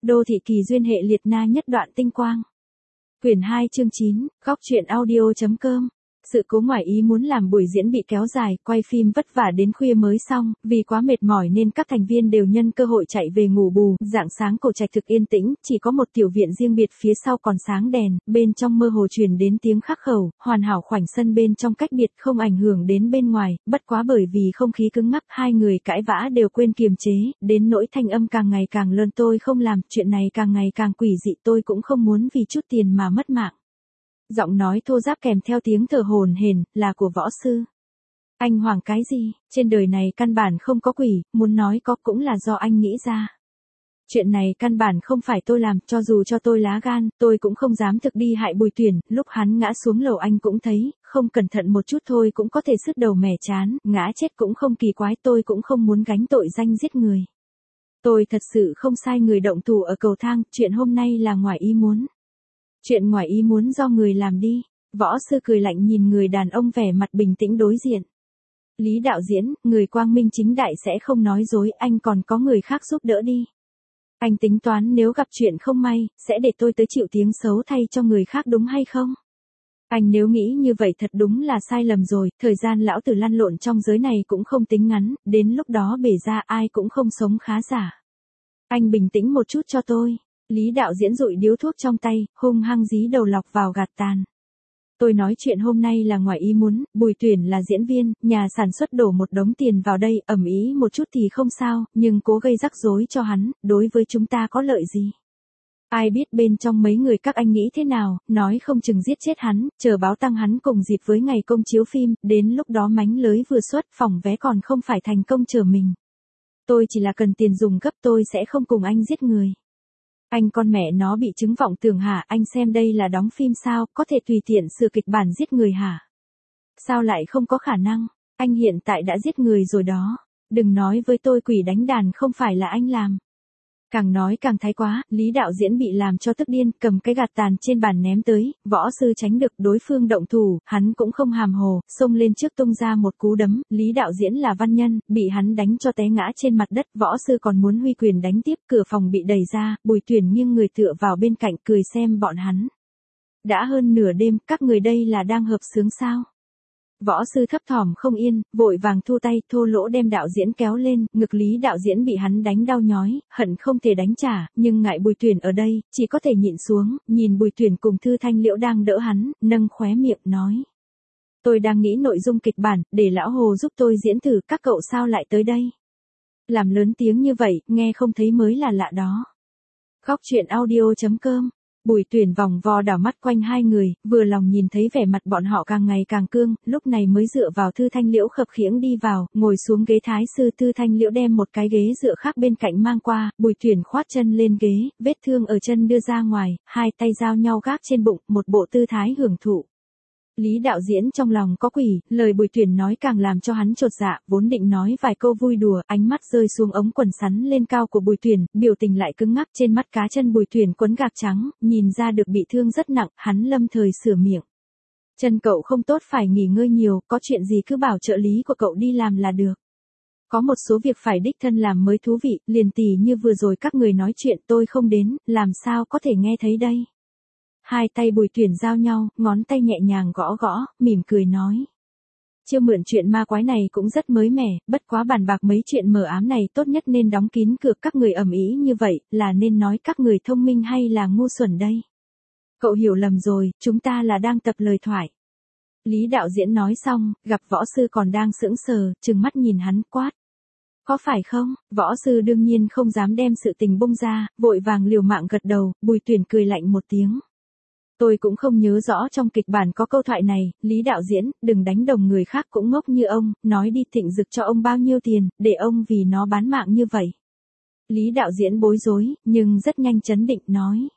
Đô thị kỳ duyên hệ liệt na nhất đoạn tinh quang. Quyển 2 chương 9, góc truyện audio.com. Sự cố ngoài ý muốn làm buổi diễn bị kéo dài, quay phim vất vả đến khuya mới xong, vì quá mệt mỏi nên các thành viên đều nhân cơ hội chạy về ngủ bù. Rạng sáng Cổ Trạch thực yên tĩnh, chỉ có một tiểu viện riêng biệt phía sau còn sáng đèn, bên trong mơ hồ truyền đến tiếng khắc khẩu, hoàn hảo khoảnh sân bên trong cách biệt không ảnh hưởng đến bên ngoài, bất quá bởi vì không khí cứng ngắc, hai người cãi vã đều quên kiềm chế, đến nỗi thanh âm càng ngày càng lớn. Tôi không làm, chuyện này càng ngày càng quỷ dị, tôi cũng không muốn vì chút tiền mà mất mạng. Giọng nói thô ráp kèm theo tiếng thở hổn hển, là của Võ Sư. Anh hoảng cái gì, trên đời này căn bản không có quỷ, muốn nói có cũng là do anh nghĩ ra. Chuyện này căn bản không phải tôi làm, cho dù cho tôi lá gan, tôi cũng không dám thực đi hại Bùi Tuyển. Lúc hắn ngã xuống lầu anh cũng thấy, không cẩn thận một chút thôi cũng có thể sứt đầu mẻ trán, ngã chết cũng không kỳ quái, tôi cũng không muốn gánh tội danh giết người. Tôi thật sự không sai người động thủ ở cầu thang, chuyện hôm nay là ngoài ý muốn. Chuyện ngoài ý muốn do người làm đi. Võ Sư cười lạnh nhìn người đàn ông vẻ mặt bình tĩnh đối diện. Lý đạo diễn, người quang minh chính đại sẽ không nói dối, anh còn có người khác giúp đỡ đi. Anh tính toán nếu gặp chuyện không may, sẽ để tôi tới chịu tiếng xấu thay cho người khác đúng hay không? Anh nếu nghĩ như vậy thật đúng là sai lầm rồi, thời gian lão tử lăn lộn trong giới này cũng không tính ngắn, đến lúc đó bể ra ai cũng không sống khá giả. Anh bình tĩnh một chút cho tôi. Lý đạo diễn dụi điếu thuốc trong tay, hung hăng dí đầu lọc vào gạt tàn. Tôi nói chuyện hôm nay là ngoài ý muốn, Bùi Tuyển là diễn viên, nhà sản xuất đổ một đống tiền vào đây, ầm ĩ một chút thì không sao, nhưng cố gây rắc rối cho hắn, đối với chúng ta có lợi gì? Ai biết bên trong mấy người các anh nghĩ thế nào, nói không chừng giết chết hắn, chờ báo tăng hắn cùng dịp với ngày công chiếu phim, đến lúc đó mánh lưới vừa xuất, phòng vé còn không phải thành công chờ mình. Tôi chỉ là cần tiền dùng gấp, tôi sẽ không cùng anh giết người. Anh con mẹ nó bị chứng vọng tưởng hả, anh xem đây là đóng phim sao, có thể tùy tiện sửa kịch bản giết người hả? Sao lại không có khả năng, anh hiện tại đã giết người rồi đó, đừng nói với tôi quỷ đánh đàn không phải là anh làm. Càng nói càng thái quá, Lý đạo diễn bị làm cho tức điên, cầm cái gạt tàn trên bàn ném tới, Võ Sư tránh được đối phương động thủ, hắn cũng không hàm hồ, xông lên trước tung ra một cú đấm, Lý đạo diễn là văn nhân, bị hắn đánh cho té ngã trên mặt đất, Võ Sư còn muốn huy quyền đánh tiếp, cửa phòng bị đẩy ra, Bùi Tuyển nghiêng người tựa vào bên cạnh cười xem bọn hắn. Đã hơn nửa đêm, các người đây là đang hợp xướng sao? Võ Sư thấp thỏm không yên, vội vàng thu tay, thô lỗ đem đạo diễn kéo lên, ngực Lý đạo diễn bị hắn đánh đau nhói, hận không thể đánh trả, nhưng ngại Bùi Tuyển ở đây, chỉ có thể nhịn xuống, nhìn Bùi Tuyển cùng Thư Thanh Liễu đang đỡ hắn, nâng khóe miệng nói. Tôi đang nghĩ nội dung kịch bản, để lão Hồ giúp tôi diễn thử, các cậu sao lại tới đây? Làm lớn tiếng như vậy, nghe không thấy mới là lạ đó. Góc truyện audio.com. Bùi Tuyển vòng vo đảo mắt quanh hai người, vừa lòng nhìn thấy vẻ mặt bọn họ càng ngày càng cương, lúc này mới dựa vào Thư Thanh Liễu khập khiễng đi vào, ngồi xuống ghế thái sư. Thư Thanh Liễu đem một cái ghế dựa khác bên cạnh mang qua, Bùi Tuyển khoát chân lên ghế, vết thương ở chân đưa ra ngoài, hai tay giao nhau gác trên bụng, một bộ tư thái hưởng thụ. Lý đạo diễn trong lòng có quỷ, lời Bùi Tuyển nói càng làm cho hắn chột dạ, vốn định nói vài câu vui đùa, ánh mắt rơi xuống ống quần sắn lên cao của Bùi Tuyển, biểu tình lại cứng ngắc, trên mắt cá chân Bùi Tuyển quấn gạc trắng, nhìn ra được bị thương rất nặng, hắn lâm thời sửa miệng. Chân cậu không tốt phải nghỉ ngơi nhiều, có chuyện gì cứ bảo trợ lý của cậu đi làm là được. Có một số việc phải đích thân làm mới thú vị, liền tỉ như vừa rồi các người nói chuyện tôi không đến, làm sao có thể nghe thấy đây. Hai tay Bùi Tuyển giao nhau, ngón tay nhẹ nhàng gõ gõ, mỉm cười nói. Chiêu mượn chuyện ma quái này cũng rất mới mẻ, bất quá bàn bạc mấy chuyện mờ ám này tốt nhất nên đóng kín cửa, các người ầm ĩ như vậy, là nên nói các người thông minh hay là ngu xuẩn đây? Cậu hiểu lầm rồi, chúng ta là đang tập lời thoại. Lý đạo diễn nói xong, gặp Võ Sư còn đang sững sờ, trừng mắt nhìn hắn quát. Có phải không? Võ Sư đương nhiên không dám đem sự tình bung ra, vội vàng liều mạng gật đầu, Bùi Tuyển cười lạnh một tiếng. Tôi cũng không nhớ rõ trong kịch bản có câu thoại này, Lý đạo diễn, đừng đánh đồng người khác cũng ngốc như ông, nói đi Thịnh Dực cho ông bao nhiêu tiền, để ông vì nó bán mạng như vậy. Lý đạo diễn bối rối, nhưng rất nhanh chấn định nói.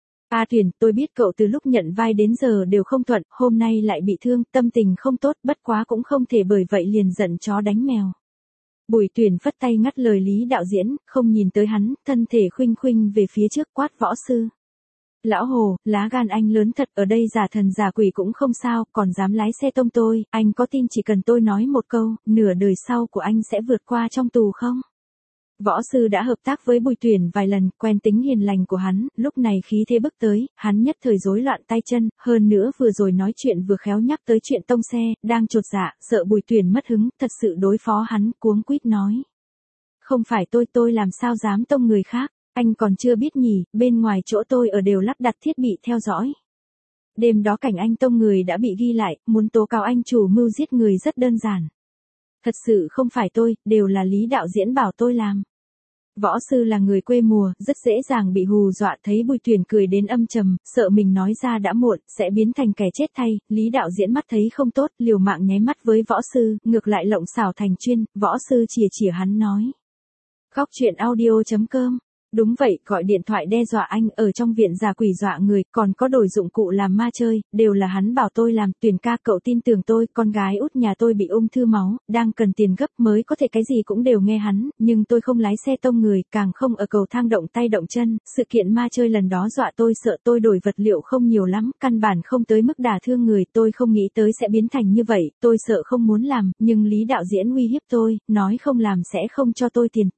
A Tuyển, tôi biết cậu từ lúc nhận vai đến giờ đều không thuận, hôm nay lại bị thương, tâm tình không tốt, bất quá cũng không thể bởi vậy liền giận chó đánh mèo. Bùi Tuyển phất tay ngắt lời Lý đạo diễn, không nhìn tới hắn, thân thể khuynh khuynh về phía trước quát Võ Sư. Lão Hồ, lá gan anh lớn thật, ở đây giả thần giả quỷ cũng không sao, còn dám lái xe tông tôi, anh có tin chỉ cần tôi nói một câu, nửa đời sau của anh sẽ vượt qua trong tù không? Võ sư đã hợp tác với Bùi Tuyển vài lần, quen tính hiền lành của hắn, lúc này khí thế bước tới, hắn nhất thời rối loạn tay chân, hơn nữa vừa rồi nói chuyện vừa khéo nhắc tới chuyện tông xe, đang chột dạ, sợ Bùi Tuyển mất hứng, thật sự đối phó hắn, cuống quýt nói. Không phải tôi làm sao dám tông người khác, anh còn chưa biết nhỉ, bên ngoài chỗ tôi ở đều lắp đặt thiết bị theo dõi. Đêm đó cảnh anh tông người đã bị ghi lại, muốn tố cáo anh chủ mưu giết người rất đơn giản. Thật sự không phải tôi, đều là Lý đạo diễn bảo tôi làm. Võ sư là người quê mùa, rất dễ dàng bị hù dọa, thấy Bùi Tuyển cười đến âm trầm, sợ mình nói ra đã muộn, sẽ biến thành kẻ chết thay. Lý đạo diễn mắt thấy không tốt, liều mạng nháy mắt với võ sư, ngược lại lộng xảo thành chuyên, võ sư chìa hắn nói. Góc truyện audio.com. Đúng vậy, gọi điện thoại đe dọa anh, ở trong viện giả quỷ dọa người, còn có đổi dụng cụ làm ma chơi, đều là hắn bảo tôi làm. Tuyển ca, cậu tin tưởng tôi, con gái út nhà tôi bị ung thư máu, đang cần tiền gấp, mới có thể cái gì cũng đều nghe hắn, nhưng tôi không lái xe tông người, càng không ở cầu thang động tay động chân. Sự kiện ma chơi lần đó dọa tôi, sợ tôi đổi vật liệu không nhiều lắm, căn bản không tới mức đả thương người, tôi không nghĩ tới sẽ biến thành như vậy, tôi sợ không muốn làm, nhưng Lý đạo diễn uy hiếp tôi, nói không làm sẽ không cho tôi tiền.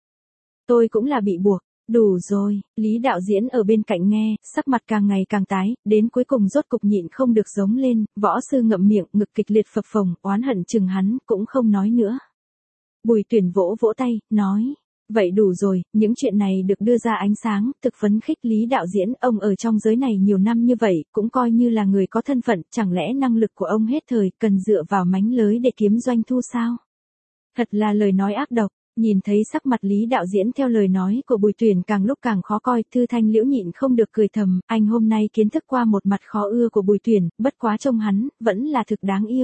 Tôi cũng là bị buộc. Đủ rồi, Lý đạo diễn ở bên cạnh nghe, sắc mặt càng ngày càng tái, đến cuối cùng rốt cục nhịn không được giống lên, võ sư ngậm miệng, ngực kịch liệt phập phồng, oán hận chừng hắn, cũng không nói nữa. Bùi Tuyển vỗ vỗ tay, nói, vậy đủ rồi, những chuyện này được đưa ra ánh sáng, thực phấn khích. Lý đạo diễn, ông ở trong giới này nhiều năm như vậy, cũng coi như là người có thân phận, chẳng lẽ năng lực của ông hết thời, cần dựa vào mánh lới để kiếm doanh thu sao? Thật là lời nói ác độc. Nhìn thấy sắc mặt Lý đạo diễn theo lời nói của Bùi Tuyển càng lúc càng khó coi, Thư Thanh Liễu nhịn không được cười thầm, anh hôm nay kiến thức qua một mặt khó ưa của Bùi Tuyển, bất quá trông hắn, vẫn là thực đáng yêu.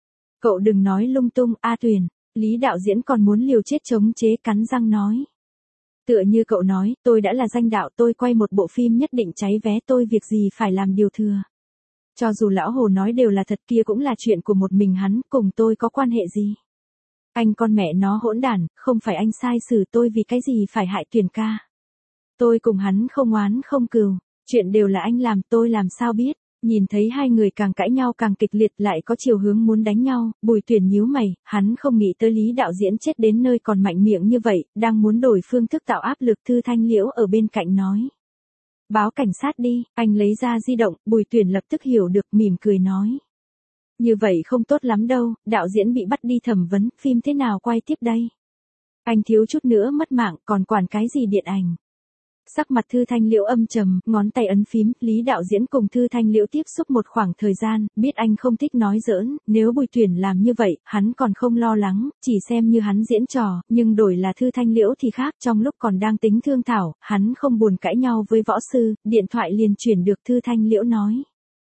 Cậu đừng nói lung tung, A Tuyển. Lý đạo diễn còn muốn liều chết chống chế, cắn răng nói. Tựa như cậu nói, tôi đã là danh đạo, tôi quay một bộ phim nhất định cháy vé, tôi việc gì phải làm điều thừa. Cho dù lão Hồ nói đều là thật, kia cũng là chuyện của một mình hắn, cùng tôi có quan hệ gì. Anh con mẹ nó hỗn đản, không phải anh sai xử tôi, vì cái gì phải hại Tuyển ca. Tôi cùng hắn không oán không cừu, chuyện đều là anh làm, tôi làm sao biết. Nhìn thấy hai người càng cãi nhau càng kịch liệt, lại có chiều hướng muốn đánh nhau, Bùi Tuyển nhíu mày, hắn không nghĩ tới Lý đạo diễn chết đến nơi còn mạnh miệng như vậy, đang muốn đổi phương thức tạo áp lực. Thư Thanh Liễu ở bên cạnh nói. Báo cảnh sát đi, anh lấy ra di động, Bùi Tuyển lập tức hiểu được, mỉm cười nói. Như vậy không tốt lắm đâu, đạo diễn bị bắt đi thẩm vấn, phim thế nào quay tiếp đây? Anh thiếu chút nữa mất mạng, còn quản cái gì điện ảnh? Sắc mặt Thư Thanh Liễu âm trầm, ngón tay ấn phím. Lý đạo diễn cùng Thư Thanh Liễu tiếp xúc một khoảng thời gian, biết anh không thích nói giỡn, nếu Bùi Tuyển làm như vậy, hắn còn không lo lắng, chỉ xem như hắn diễn trò, nhưng đổi là Thư Thanh Liễu thì khác. Trong lúc còn đang tính thương thảo, hắn không buồn cãi nhau với võ sư, điện thoại liền chuyển được. Thư Thanh Liễu nói.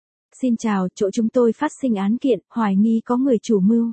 Xin chào, chỗ chúng tôi phát sinh án kiện, hoài nghi có người chủ mưu.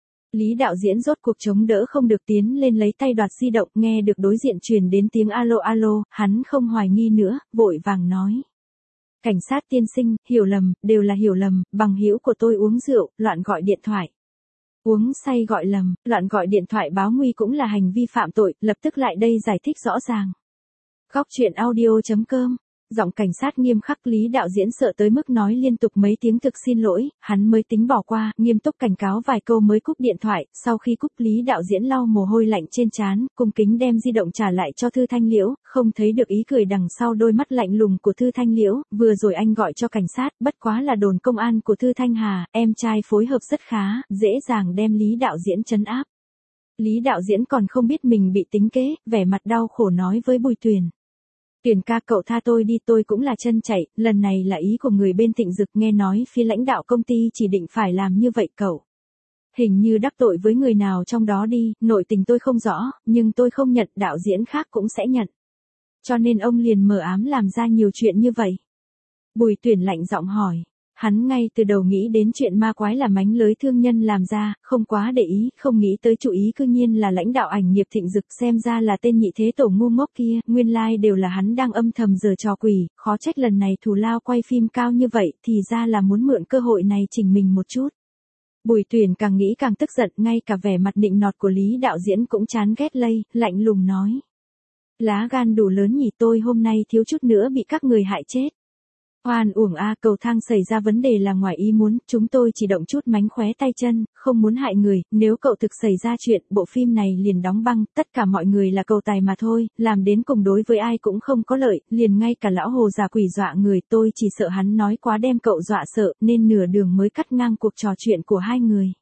Lý đạo diễn rốt cuộc chống đỡ không được, tiến lên lấy tay đoạt di động, nghe được đối diện truyền đến tiếng alo alo, hắn không hoài nghi nữa, vội vàng nói. Cảnh sát tiên sinh, hiểu lầm, đều là hiểu lầm, bằng hữu của tôi uống rượu, loạn gọi điện thoại. Uống say gọi lầm, loạn gọi điện thoại báo nguy cũng là hành vi phạm tội, lập tức lại đây giải thích rõ ràng. Góc truyện audio.com. Giọng cảnh sát nghiêm khắc. Lý đạo diễn sợ tới mức nói liên tục mấy tiếng thực xin lỗi, hắn mới tính bỏ qua, nghiêm túc cảnh cáo vài câu mới cúp điện thoại. Sau khi cúp, Lý đạo diễn lau mồ hôi lạnh trên trán, cung kính đem di động trả lại cho Thư Thanh Liễu, không thấy được ý cười đằng sau đôi mắt lạnh lùng của Thư Thanh Liễu. Vừa rồi anh gọi cho cảnh sát, bất quá là đồn công an của Thư Thanh Hà, em trai phối hợp rất khá, dễ dàng đem Lý đạo diễn trấn áp. Lý đạo diễn còn không biết mình bị tính kế, vẻ mặt đau khổ nói với Bùi Tuyển. Tuyển ca, cậu tha tôi đi, tôi cũng là chân chạy, lần này là ý của người bên Thịnh Dực, nghe nói phía lãnh đạo công ty chỉ định phải làm như vậy cậu. Hình như đắc tội với người nào trong đó đi, nội tình tôi không rõ, nhưng tôi không nhận, đạo diễn khác cũng sẽ nhận. Cho nên ông liền mờ ám làm ra nhiều chuyện như vậy. Bùi Tuyển lạnh giọng hỏi. Hắn ngay từ đầu nghĩ đến chuyện ma quái là mánh lới thương nhân làm ra, không quá để ý, không nghĩ tới chủ ý cư nhiên là lãnh đạo ảnh nghiệp Thịnh Dực, xem ra là tên nhị thế tổ ngu ngốc kia, nguyên lai đều là hắn đang âm thầm giở trò quỷ, khó trách lần này thù lao quay phim cao như vậy, thì ra là muốn mượn cơ hội này chỉnh mình một chút. Bùi Tuyển càng nghĩ càng tức giận, ngay cả vẻ mặt nịnh nọt của Lý đạo diễn cũng chán ghét lây, lạnh lùng nói. Lá gan đủ lớn nhỉ, tôi hôm nay thiếu chút nữa bị các người hại chết. Oan uổng a, cầu thang xảy ra vấn đề là ngoài ý muốn, chúng tôi chỉ động chút mánh khóe tay chân, không muốn hại người, nếu cậu thực xảy ra chuyện, bộ phim này liền đóng băng, tất cả mọi người là cầu tài mà thôi, làm đến cùng đối với ai cũng không có lợi, liền ngay cả lão hồ già quỷ dọa người, tôi chỉ sợ hắn nói quá đem cậu dọa sợ, nên nửa đường mới cắt ngang cuộc trò chuyện của hai người.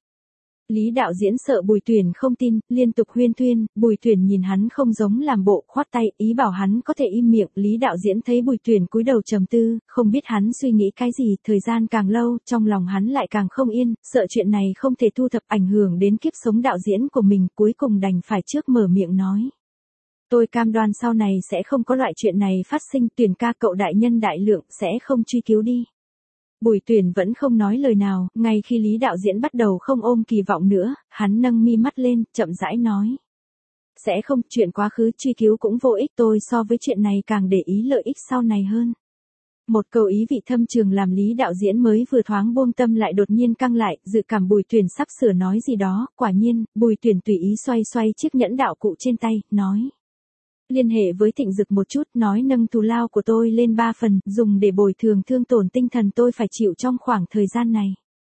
Lý đạo diễn sợ Bùi Tuyển không tin, liên tục huyên thuyên, Bùi Tuyển nhìn hắn không giống làm bộ, khoát tay, ý bảo hắn có thể im miệng, Lý đạo diễn thấy Bùi Tuyển cúi đầu trầm tư, không biết hắn suy nghĩ cái gì, thời gian càng lâu, trong lòng hắn lại càng không yên, sợ chuyện này không thể thu thập ảnh hưởng đến kiếp sống đạo diễn của mình, cuối cùng đành phải trước mở miệng nói. Tôi cam đoan sau này sẽ không có loại chuyện này phát sinh, Tuyển ca cậu đại nhân đại lượng, sẽ không truy cứu đi. Bùi Tuyển vẫn không nói lời nào, ngay khi Lý đạo diễn bắt đầu không ôm kỳ vọng nữa, hắn nâng mi mắt lên, chậm rãi nói. Sẽ không, chuyện quá khứ truy cứu cũng vô ích, tôi so với chuyện này càng để ý lợi ích sau này hơn. Một câu ý vị thâm trường làm Lý đạo diễn mới vừa thoáng buông tâm lại đột nhiên căng lại, dự cảm Bùi Tuyển sắp sửa nói gì đó, quả nhiên, Bùi Tuyển tùy ý xoay xoay chiếc nhẫn đạo cụ trên tay, nói. Liên hệ với Thịnh Dực một chút, nói nâng thù lao của tôi lên 3 phần, dùng để bồi thường thương tổn tinh thần tôi phải chịu trong khoảng thời gian này.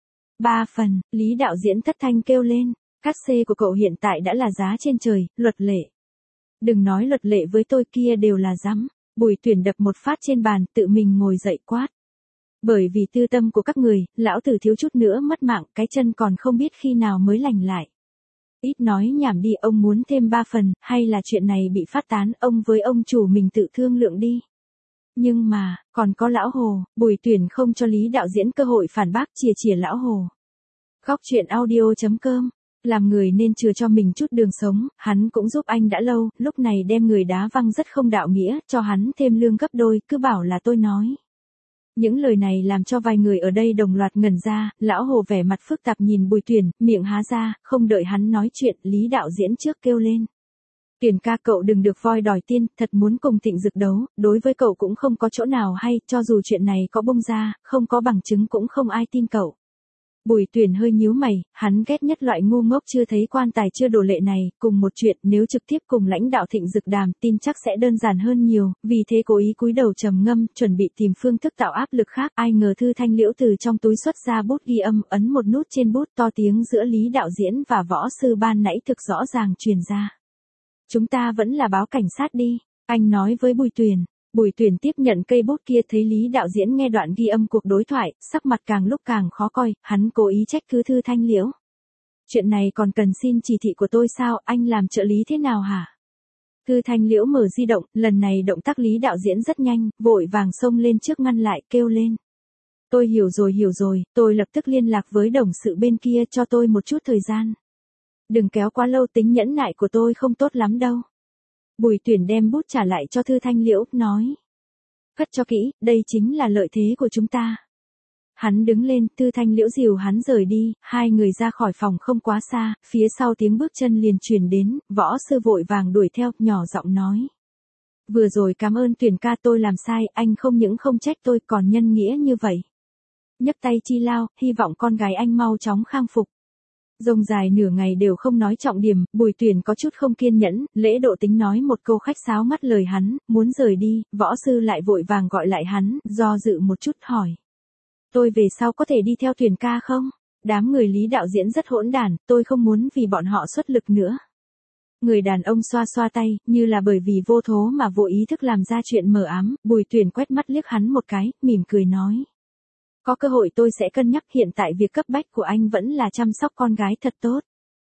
3 phần, Lý đạo diễn thất thanh kêu lên, cát xê của cậu hiện tại đã là giá trên trời, luật lệ. Đừng nói luật lệ với tôi, kia đều là dám. Bùi Tuyển đập một phát trên bàn, tự mình ngồi dậy quát. Bởi vì tư tâm của các người, lão tử thiếu chút nữa mất mạng, cái chân còn không biết khi nào mới lành lại. Ít nói nhảm đi, ông muốn thêm 3 phần, hay là chuyện này bị phát tán, ông với ông chủ mình tự thương lượng đi. Nhưng mà, còn có lão hồ, Bùi Tuyển không cho Lý đạo diễn cơ hội phản bác, chìa chìa lão hồ. Góc truyện audio.com, làm người nên chừa cho mình chút đường sống, hắn cũng giúp anh đã lâu, lúc này đem người đá văng rất không đạo nghĩa, cho hắn thêm lương gấp đôi, cứ bảo là tôi nói. Những lời này làm cho vài người ở đây đồng loạt ngẩn ra, lão hồ vẻ mặt phức tạp nhìn Bùi Tuyển, miệng há ra, không đợi hắn nói chuyện, Lý đạo diễn trước kêu lên. Tuyển ca cậu đừng được voi đòi tiên, thật muốn cùng Thịnh Dực đấu, đối với cậu cũng không có chỗ nào hay, cho dù chuyện này có bung ra, không có bằng chứng cũng không ai tin cậu. Bùi Tuyển hơi nhíu mày, hắn ghét nhất loại ngu ngốc chưa thấy quan tài chưa đổ lệ này, cùng một chuyện nếu trực tiếp cùng lãnh đạo Thịnh Dực đàm tin chắc sẽ đơn giản hơn nhiều, vì thế cố ý cúi đầu trầm ngâm, chuẩn bị tìm phương thức tạo áp lực khác, ai ngờ Thư Thanh Liễu từ trong túi xuất ra bút ghi âm, ấn một nút trên bút, to tiếng giữa Lý đạo diễn và võ sư ban nãy thực rõ ràng truyền ra. Chúng ta vẫn là báo cảnh sát đi, anh nói với Bùi Tuyển. Bùi Tuyển tiếp nhận cây bút kia, thấy Lý đạo diễn nghe đoạn ghi âm cuộc đối thoại, sắc mặt càng lúc càng khó coi, hắn cố ý trách cứ Thư Thanh Liễu. Chuyện này còn cần xin chỉ thị của tôi sao, anh làm trợ lý thế nào hả? Thư Thanh Liễu mở di động, lần này động tác Lý đạo diễn rất nhanh, vội vàng xông lên trước ngăn lại, kêu lên. Tôi hiểu rồi, tôi lập tức liên lạc với đồng sự bên kia, cho tôi một chút thời gian. Đừng kéo quá lâu, tính nhẫn nại của tôi không tốt lắm đâu. Bùi Tuyển đem bút trả lại cho Thư Thanh Liễu, nói. Cất cho kỹ, đây chính là lợi thế của chúng ta. Hắn đứng lên, Thư Thanh Liễu dìu hắn rời đi, hai người ra khỏi phòng không quá xa, phía sau tiếng bước chân liền truyền đến, võ sư vội vàng đuổi theo, nhỏ giọng nói. Vừa rồi cảm ơn Tuyển ca, tôi làm sai, anh không những không trách tôi còn nhân nghĩa như vậy. Nhấc tay chi lao, hy vọng con gái anh mau chóng khang phục. Rông dài nửa ngày đều không nói trọng điểm, Bùi Tuyển có chút không kiên nhẫn, lễ độ tính nói một câu khách sáo ngắt lời hắn, muốn rời đi, võ sư lại vội vàng gọi lại hắn, do dự một chút hỏi. Tôi về sau có thể đi theo Tuyển ca không? Đám người Lý đạo diễn rất hỗn đản, tôi không muốn vì bọn họ xuất lực nữa. Người đàn ông xoa xoa tay, như là bởi vì vô thố mà vô ý thức làm ra chuyện mờ ám, Bùi Tuyển quét mắt liếc hắn một cái, mỉm cười nói. Có cơ hội tôi sẽ cân nhắc, hiện tại việc cấp bách của anh vẫn là chăm sóc con gái thật tốt.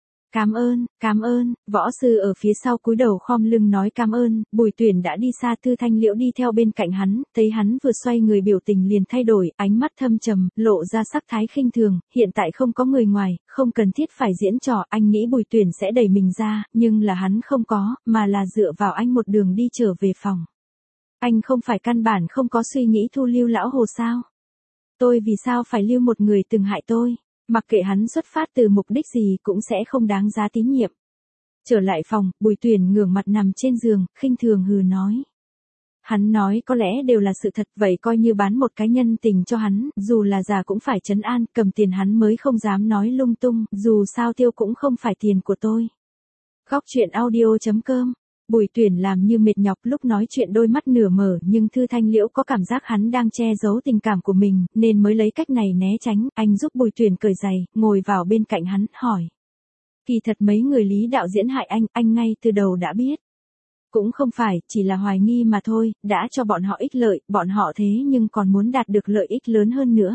Cảm ơn, võ sư ở phía sau cúi đầu khom lưng nói cảm ơn, Bùi Tuyển đã đi xa, Thư Thanh Liễu đi theo bên cạnh hắn, thấy hắn vừa xoay người biểu tình liền thay đổi, ánh mắt thâm trầm, lộ ra sắc thái khinh thường, hiện tại không có người ngoài, không cần thiết phải diễn trò, anh nghĩ Bùi Tuyển sẽ đẩy mình ra, nhưng là hắn không có, mà là dựa vào anh một đường đi trở về phòng. Anh không phải căn bản không có suy nghĩ thu lưu lão hồ sao? Tôi vì sao phải lưu một người từng hại tôi, mặc kệ hắn xuất phát từ mục đích gì cũng sẽ không đáng giá tín nhiệm. Trở lại phòng, Bùi Tuyển ngửa mặt nằm trên giường, khinh thường hừ nói. Hắn nói có lẽ đều là sự thật, vậy coi như bán một cái nhân tình cho hắn, dù là già cũng phải trấn an, cầm tiền hắn mới không dám nói lung tung, dù sao tiêu cũng không phải tiền của tôi. Góc truyện audio.com Bùi Tuyển làm như mệt nhọc lúc nói chuyện đôi mắt nửa mở nhưng Thư Thanh Liễu có cảm giác hắn đang che giấu tình cảm của mình nên mới lấy cách này né tránh. Anh giúp Bùi Tuyển cởi giày, ngồi vào bên cạnh hắn, hỏi. Kỳ thật mấy người Lý đạo diễn hại anh ngay từ đầu đã biết. Cũng không phải, chỉ là hoài nghi mà thôi, đã cho bọn họ ích lợi, bọn họ thế nhưng còn muốn đạt được lợi ích lớn hơn nữa.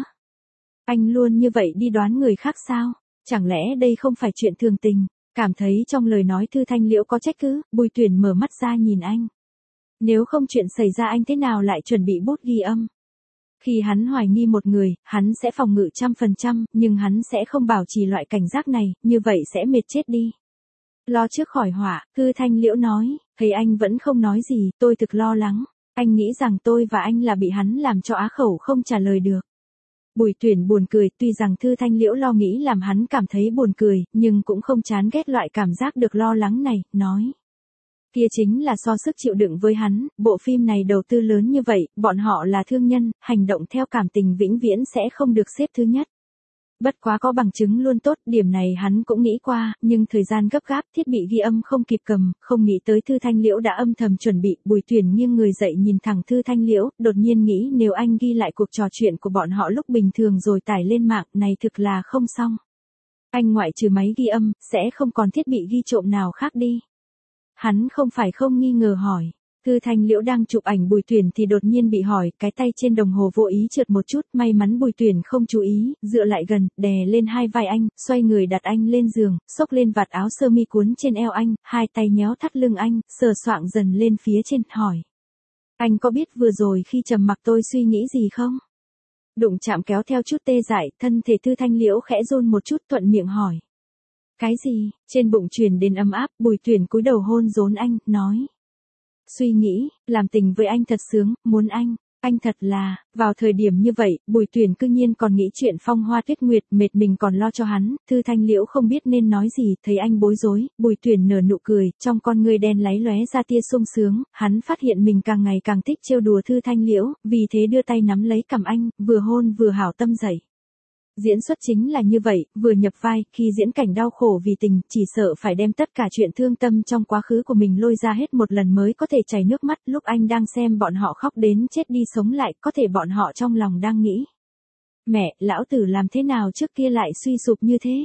Anh luôn như vậy đi đoán người khác sao? Chẳng lẽ đây không phải chuyện thường tình? Cảm thấy trong lời nói Thư Thanh Liễu có trách cứ, Bùi Tuyển mở mắt ra nhìn anh. Nếu không chuyện xảy ra anh thế nào lại chuẩn bị bút ghi âm? Khi hắn hoài nghi một người, hắn sẽ phòng ngự 100%, nhưng hắn sẽ không bảo trì loại cảnh giác này, như vậy sẽ mệt chết đi. Lo trước khỏi họa, Thư Thanh Liễu nói, thấy anh vẫn không nói gì, tôi thực lo lắng. Anh nghĩ rằng tôi và anh là bị hắn làm cho á khẩu không trả lời được. Bùi Tuyển buồn cười, tuy rằng Thư Thanh Liễu lo nghĩ làm hắn cảm thấy buồn cười, nhưng cũng không chán ghét loại cảm giác được lo lắng này, nói. Kia chính là so sức chịu đựng với hắn, bộ phim này đầu tư lớn như vậy, bọn họ là thương nhân, hành động theo cảm tình vĩnh viễn sẽ không được xếp thứ nhất. Bất quá có bằng chứng luôn tốt, điểm này hắn cũng nghĩ qua, nhưng thời gian gấp gáp, thiết bị ghi âm không kịp cầm, không nghĩ tới Thư Thanh Liễu đã âm thầm chuẩn bị. Bùi Tuyển nghiêng người dậy nhìn thẳng Thư Thanh Liễu, đột nhiên nghĩ nếu anh ghi lại cuộc trò chuyện của bọn họ lúc bình thường rồi tải lên mạng, này thực là không xong. Anh ngoại trừ máy ghi âm, sẽ không còn thiết bị ghi trộm nào khác đi. Hắn không phải không nghi ngờ hỏi. Thư Thanh Liễu đang chụp ảnh Bùi Tuyển thì đột nhiên bị hỏi, cái tay trên đồng hồ vô ý trượt một chút, may mắn Bùi Tuyển không chú ý, dựa lại gần, đè lên hai vai anh, xoay người đặt anh lên giường, xốc lên vạt áo sơ mi cuốn trên eo anh, hai tay nhéo thắt lưng anh, sờ soạng dần lên phía trên, hỏi. Anh có biết vừa rồi khi trầm mặc tôi suy nghĩ gì không? Đụng chạm kéo theo chút tê dại, thân thể Thư Thanh Liễu khẽ run một chút, thuận miệng hỏi. Cái gì? Trên bụng truyền đến ấm áp, Bùi Tuyển cúi đầu hôn rốn anh, nói. Suy nghĩ, làm tình với anh thật sướng, muốn anh thật là, vào thời điểm như vậy, Bùi Tuyển cư nhiên còn nghĩ chuyện phong hoa tuyết nguyệt, mệt mình còn lo cho hắn. Thư Thanh Liễu không biết nên nói gì, thấy anh bối rối, Bùi Tuyển nở nụ cười, trong con ngươi đen láy lóe ra tia sung sướng, hắn phát hiện mình càng ngày càng thích trêu đùa Thư Thanh Liễu, vì thế đưa tay nắm lấy cằm anh, vừa hôn vừa hảo tâm dậy. Diễn xuất chính là như vậy, vừa nhập vai, khi diễn cảnh đau khổ vì tình, chỉ sợ phải đem tất cả chuyện thương tâm trong quá khứ của mình lôi ra hết một lần mới có thể chảy nước mắt. Lúc anh đang xem bọn họ khóc đến chết đi sống lại, có thể bọn họ trong lòng đang nghĩ. Mẹ, lão tử làm thế nào trước kia lại suy sụp như thế?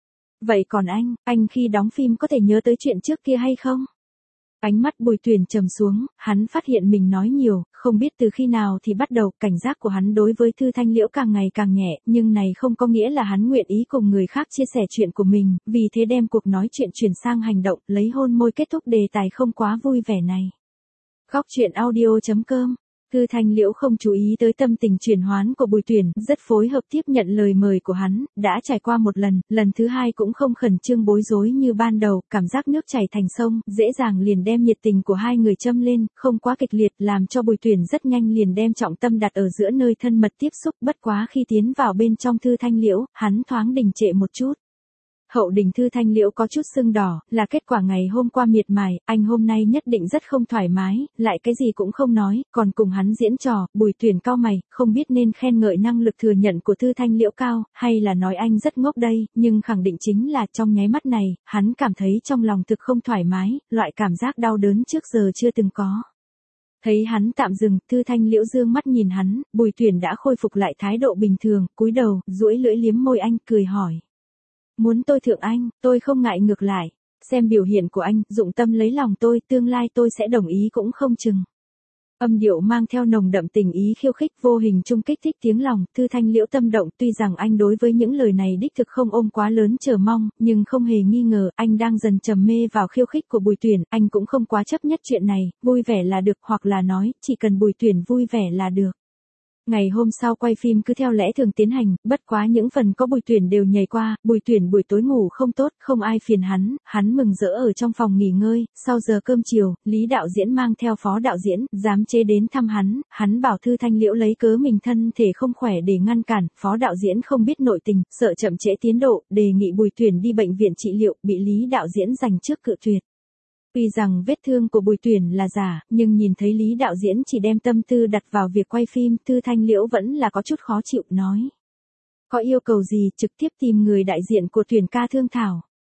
Vậy còn anh khi đóng phim có thể nhớ tới chuyện trước kia hay không? Ánh mắt Bùi Tuyển trầm xuống, hắn phát hiện mình nói nhiều, không biết từ khi nào thì bắt đầu, cảnh giác của hắn đối với Thư Thanh Liễu càng ngày càng nhẹ, nhưng này không có nghĩa là hắn nguyện ý cùng người khác chia sẻ chuyện của mình, vì thế đem cuộc nói chuyện chuyển sang hành động, lấy hôn môi kết thúc đề tài không quá vui vẻ này. Góc truyện audio.com Thư Thanh Liễu không chú ý tới tâm tình chuyển hoán của Bùi Tuyển, rất phối hợp tiếp nhận lời mời của hắn, đã trải qua một lần thứ hai cũng không khẩn trương bối rối như ban đầu, cảm giác nước chảy thành sông, dễ dàng liền đem nhiệt tình của hai người châm lên, không quá kịch liệt, làm cho Bùi Tuyển rất nhanh liền đem trọng tâm đặt ở giữa nơi thân mật tiếp xúc, bất quá khi tiến vào bên trong Thư Thanh Liễu, hắn thoáng đình trệ một chút. Hậu đình Thư Thanh Liễu có chút sưng đỏ, là kết quả ngày hôm qua miệt mài, anh hôm nay nhất định rất không thoải mái, lại cái gì cũng không nói, còn cùng hắn diễn trò. Bùi Tuyển cau mày, không biết nên khen ngợi năng lực thừa nhận của Thư Thanh Liễu cao, hay là nói anh rất ngốc đây, nhưng khẳng định chính là trong nháy mắt này, hắn cảm thấy trong lòng thực không thoải mái, loại cảm giác đau đớn trước giờ chưa từng có. Thấy hắn tạm dừng, Thư Thanh Liễu dương mắt nhìn hắn, Bùi Tuyển đã khôi phục lại thái độ bình thường, cúi đầu, duỗi lưỡi liếm môi anh, cười hỏi. Muốn tôi thượng anh, tôi không ngại, ngược lại. Xem biểu hiện của anh, dụng tâm lấy lòng tôi, tương lai tôi sẽ đồng ý cũng không chừng. Âm điệu mang theo nồng đậm tình ý khiêu khích, vô hình trung kích thích tiếng lòng. Thư Thanh Liễu tâm động, tuy rằng anh đối với những lời này đích thực không ôm quá lớn chờ mong, nhưng không hề nghi ngờ, anh đang dần trầm mê vào khiêu khích của Bùi Tuyển. Anh cũng không quá chấp nhất chuyện này, vui vẻ là được, hoặc là nói, chỉ cần Bùi Tuyển vui vẻ là được. Ngày hôm sau quay phim cứ theo lẽ thường tiến hành, bất quá những phần có Bùi Tuyển đều nhảy qua. Bùi Tuyển buổi tối ngủ không tốt, không ai phiền hắn mừng rỡ ở trong phòng nghỉ ngơi. Sau giờ cơm chiều, Lý đạo diễn mang theo phó đạo diễn, giám chế đến thăm hắn bảo Thư Thanh Liễu lấy cớ mình thân thể không khỏe để ngăn cản. Phó đạo diễn không biết nội tình, sợ chậm trễ tiến độ, đề nghị Bùi Tuyển đi bệnh viện trị liệu, bị Lý đạo diễn giành trước cự tuyệt. Tuy rằng vết thương của Bùi Tuyển là giả, nhưng nhìn thấy Lý đạo diễn chỉ đem tâm tư đặt vào việc quay phim, Thư Thanh Liễu vẫn là có chút khó chịu, nói. Có yêu cầu gì trực tiếp tìm người đại diện của Tuyển ca thương thảo.